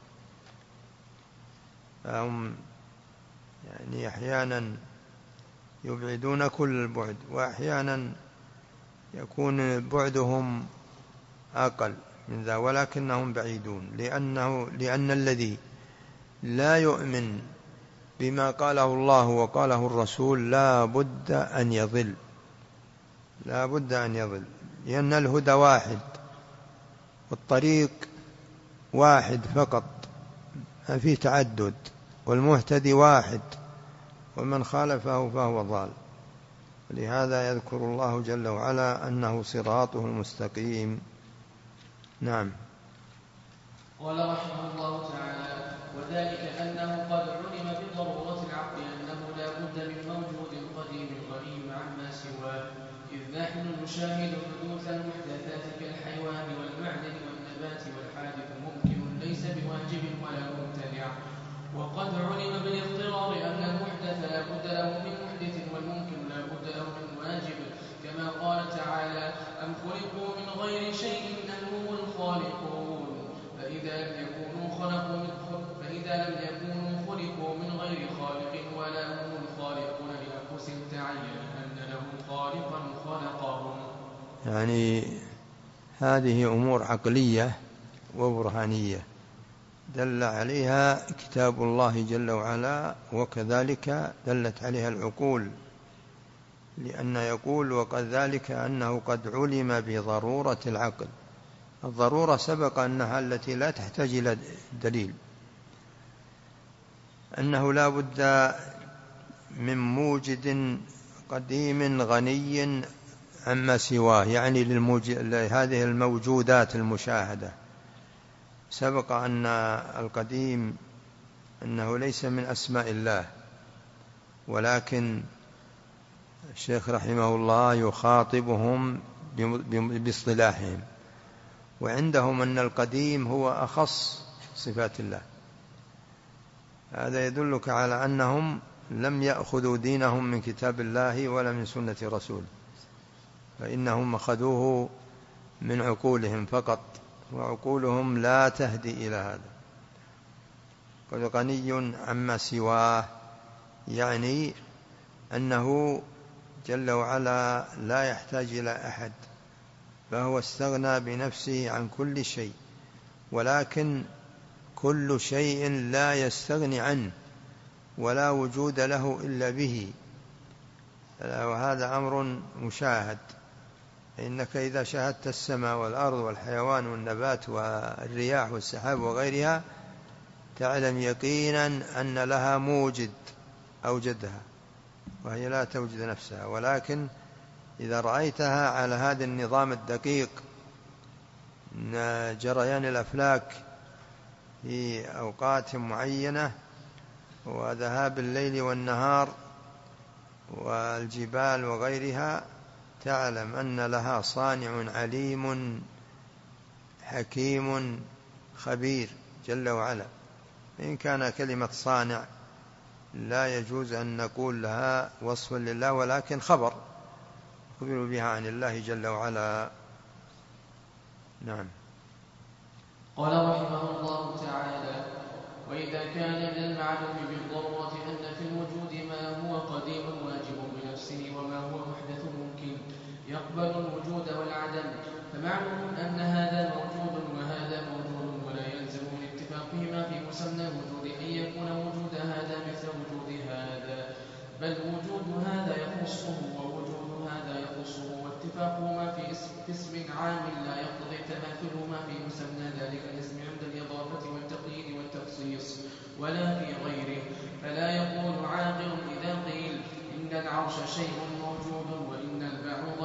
فهم يعني أحيانا يبعدون كل البعد، وأحيانا يكون بعدهم أقل من ذا، ولكنهم بعيدون، لأن الذي لا يؤمن بما قاله الله وقاله الرسول لا بد أن يضل، لا بد أن يضل، لأن الهدى واحد والطريق واحد فقط، ما فيه تعدد، والمهتدي واحد، ومن خالفه فهو ضال. ولهذا يذكر الله جل وعلا أنه صراطه المستقيم. نعم. قال رحمه الله تعالى: وذلك أنه قد علم بضرورة العقل أنه لا بد من موجود قديم غني عما سواه، إذ نحن نشاهد حدوث المحدثات كالحيوان والمعدن والنبات، والحادث ممكن ليس بواجب ولا ممتنع. وقد علم بالاضطرار أن المحدث لا بد له من محدث، والممكن لا بد له من واجب، كما قال تعالى: أم خلقوا من غير شيء أم هم الخالقون. فإذا لم يكونوا خلقوا من غير خالق ولا هم الخالقون لأنفسهم، تعين أن لهم خالقا خلقهم. يعني هذه أمور عقلية وبرهانية دل عليها كتاب الله جل وعلا، وكذلك دلت عليها العقول، لأن يقول وقد ذلك أنه قد علم بضرورة العقل. الضرورة سبق أنها التي لا تحتاج إلى دليل، أنه لا بد من موجد قديم غني عما سواه، يعني لهذه الموجودات المشاهدة. سبق أن القديم أنه ليس من أسماء الله، ولكن الشيخ رحمه الله يخاطبهم باصطلاحهم، وعندهم أن القديم هو أخص صفات الله. هذا يدلك على أنهم لم يأخذوا دينهم من كتاب الله ولا من سنة رسوله، فإنهم أخذوه من عقولهم فقط، وعقولهم لا تهدي إلى هذا. قد غني عما سواه، يعني أنه جل وعلا لا يحتاج إلى أحد، فهو استغنى بنفسه عن كل شيء، ولكن كل شيء لا يستغني عنه ولا وجود له إلا به، وهذا أمر مشاهد. إنك إذا شاهدت السماء والأرض والحيوان والنبات والرياح والسحاب وغيرها تعلم يقينا أن لها موجد أوجدها، وهي لا توجد نفسها. ولكن إذا رأيتها على هذا النظام الدقيق، جريان الأفلاك في أوقات معينة، وذهاب الليل والنهار والجبال وغيرها، تعلم أن لها صانع عليم حكيم خبير جل وعلا. إن كان كلمة صانع لا يجوز أن نقول لها وصف لله، ولكن خبر خبروا بها عن الله جل وعلا. نعم. قال رحمه الله تعالى: وإذا كان من المعلوم بالضرورة أن في الوجود ما هو قديم واجب بنفسه وما هو محدث ممكن يقبل الوجود والعدم، فمعلوم أن هذا موجود وهذا موجود، ولا يلزم من اتفاقهما في مسمى الوجود أن يكون وجود هذا مثل وجود هذا، بل وجود هذا يخصه ووجود هذا يخصه، واتفاقهما في اسم عام لا يقتضي تماثلهما في مسمى ذلك الاسم عند الإضافة والتقييد والتخصيص ولا في غيره. فلا يقول عاقل إذا قيل إن العرش شيء موجود وإن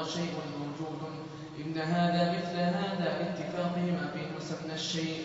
شيء موجود. إن هذا مثل هذا لاتفاقهما في مسمى الشيء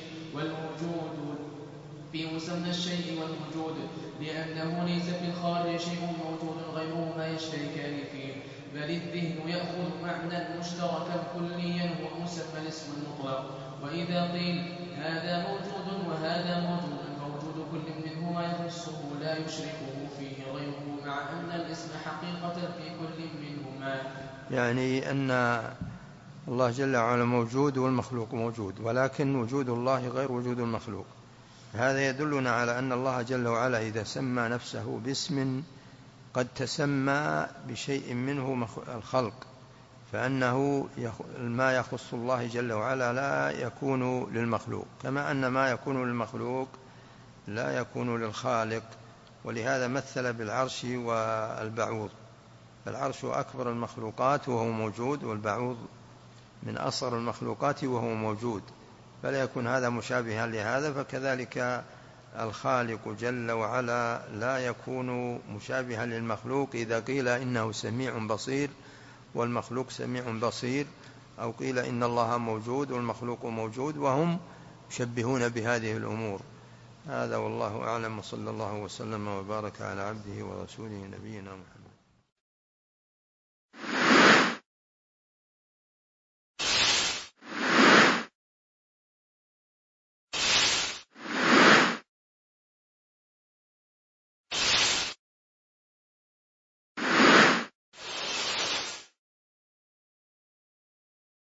والوجود لأنه ليس في الخارج شيء موجود غيره ما يشتركان فيه، بل الذهن يأخذ معنى مشتركا كليا هو مسمى الاسم المطلق. وإذا قيل هذا موجود وهذا موجود فوجود كل منهما يخصه لا يشركه فيه غيره، مع أن الاسم حقيقة في كل منهما. يعني أن الله جل وعلا موجود والمخلوق موجود، ولكن وجود الله غير وجود المخلوق. هذا يدلنا على أن الله جل وعلا إذا سمى نفسه باسم قد تسمى بشيء منه الخلق، فأنه ما يخص الله جل وعلا لا يكون للمخلوق، كما أن ما يكون للمخلوق لا يكون للخالق. ولهذا مثل بالعرش والبعوض. العرش أكبر المخلوقات وهو موجود، والبعوض من أصغر المخلوقات وهو موجود، فلا يكون هذا مشابها لهذا. فكذلك الخالق جل وعلا لا يكون مشابها للمخلوق إذا قيل إنه سميع بصير والمخلوق سميع بصير، أو قيل إن الله موجود والمخلوق موجود، وهم يشبهون بهذه الأمور. هذا والله أعلم، وصلى الله وسلم وبارك على عبده ورسوله نبينا محمد.